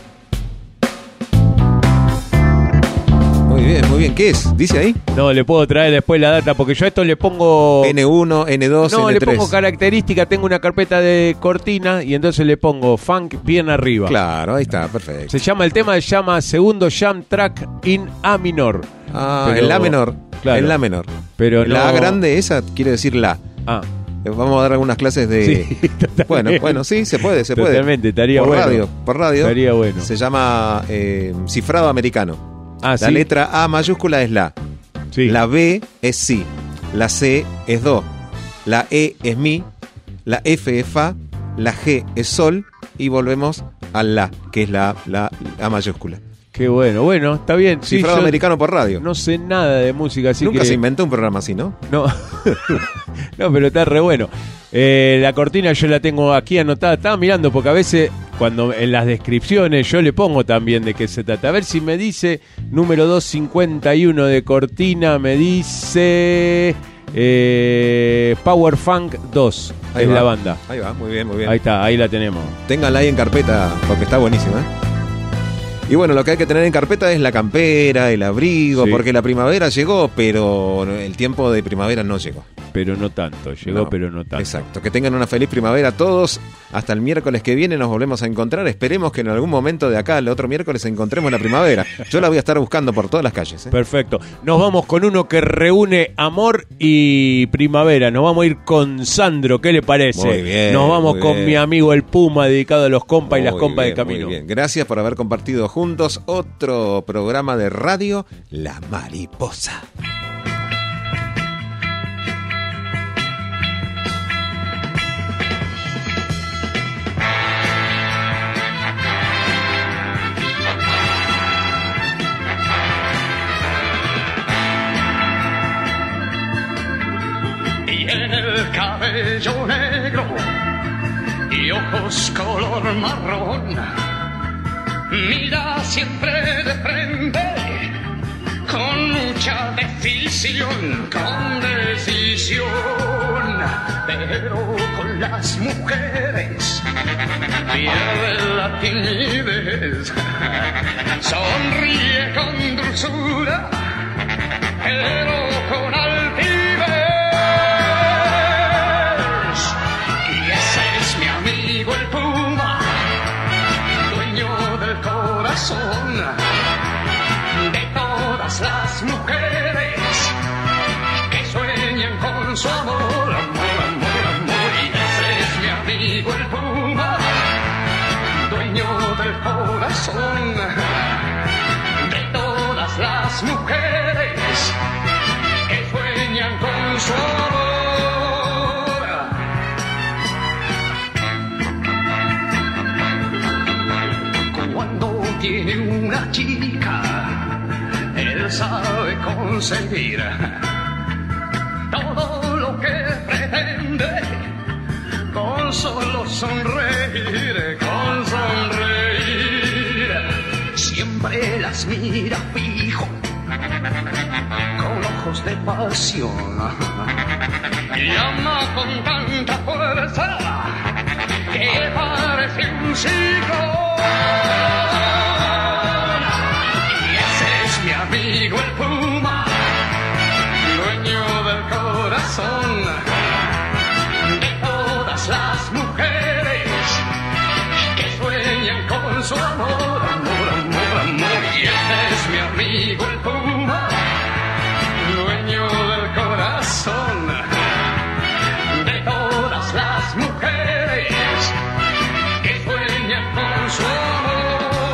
Muy bien. ¿Qué es? ¿Dice ahí? No, le puedo traer después la data, porque yo a esto le pongo... N1, N2, no, N3. le pongo característica, tengo una carpeta de cortina y entonces le pongo funk bien arriba. Claro, ahí está, perfecto. El tema se llama Segundo Jam Track in A minor. En La menor. Claro. En La menor. Pero la no... A grande, esa quiere decir La. Vamos a dar algunas clases de... Sí, bueno, sí, se puede. Totalmente, estaría bueno. Por radio. Estaría bueno. Se llama cifrado americano. La ¿sí? letra A mayúscula es La. Sí. La B es Si. La C es Do. La E es Mi. La F es Fa. La G es Sol. Y volvemos a La, que es la A mayúscula. Qué bueno, está bien. Cifrado americano por radio. No sé nada de música, así Nunca que... se inventó un programa así, ¿no? No, no, pero está re bueno. La cortina yo la tengo aquí anotada. Estaba mirando porque a veces cuando en las descripciones yo le pongo también de qué se trata. A ver si me dice número 251 de cortina, me dice Power Funk 2. Ahí es va. La banda. Ahí va, muy bien. Ahí está, ahí la tenemos. Ténganla ahí en carpeta porque está buenísima. Y bueno, lo que hay que tener en carpeta es la campera, el abrigo, porque la primavera llegó, pero el tiempo de primavera no llegó. Pero no tanto, pero no tanto. Exacto, que tengan una feliz primavera todos. Hasta el miércoles que viene nos volvemos a encontrar. Esperemos que en algún momento de acá, el otro miércoles, encontremos la primavera. Yo la voy a estar buscando por todas las calles. Perfecto. Nos vamos con uno que reúne amor y primavera. Nos vamos a ir con Sandro, ¿qué le parece? Muy bien. Nos vamos con mi amigo el Puma, dedicado a los compas y las compas de Muy camino. bien, gracias por haber compartido juntos otro programa de radio, La Mariposa. Tiene el cabello negro y ojos color marrón. Mira siempre de frente, con mucha decisión, pero con las mujeres pierde la timidez. Sonríe con dulzura, pero con altivez. Y ese es mi amigo el Puma, dueño del corazón de todas las mujeres que sueñan con su amor, amor. Y ese es mi amigo el Puma, dueño del corazón de todas las mujeres que sueñan con su amor. Cuando tiene una chica, él sabe conseguir todo lo que pretende con solo sonreír, Siempre las mira fijo, con ojos de pasión, y ama con tanta fuerza que parece un ciclón. Y ese es mi amigo el Puma, dueño del corazón de todas las mujeres que sueñan con su amor, amor. Y ese es mi amigo el Puma, dueño del corazón de todas las mujeres que sueñan con su amor.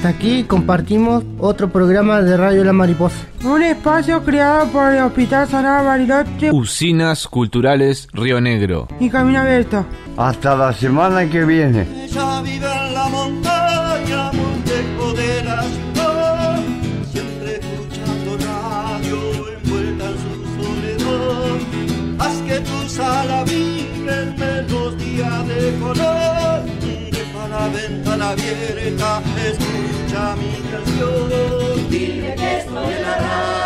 Hasta aquí compartimos otro programa de Radio La Mariposa. Un espacio creado por el Hospital Zonal Bariloche, Usinas Culturales Río Negro y Camino Abierto. Hasta la semana que viene. Ella vive en la montaña, muy lejos de la ciudad, siempre escuchando radio, envuelta en su soledad. Haz que tus alas vibren melodía de color, deja la ventana abierta, escucha mi canción. Dile que estoy en la radio.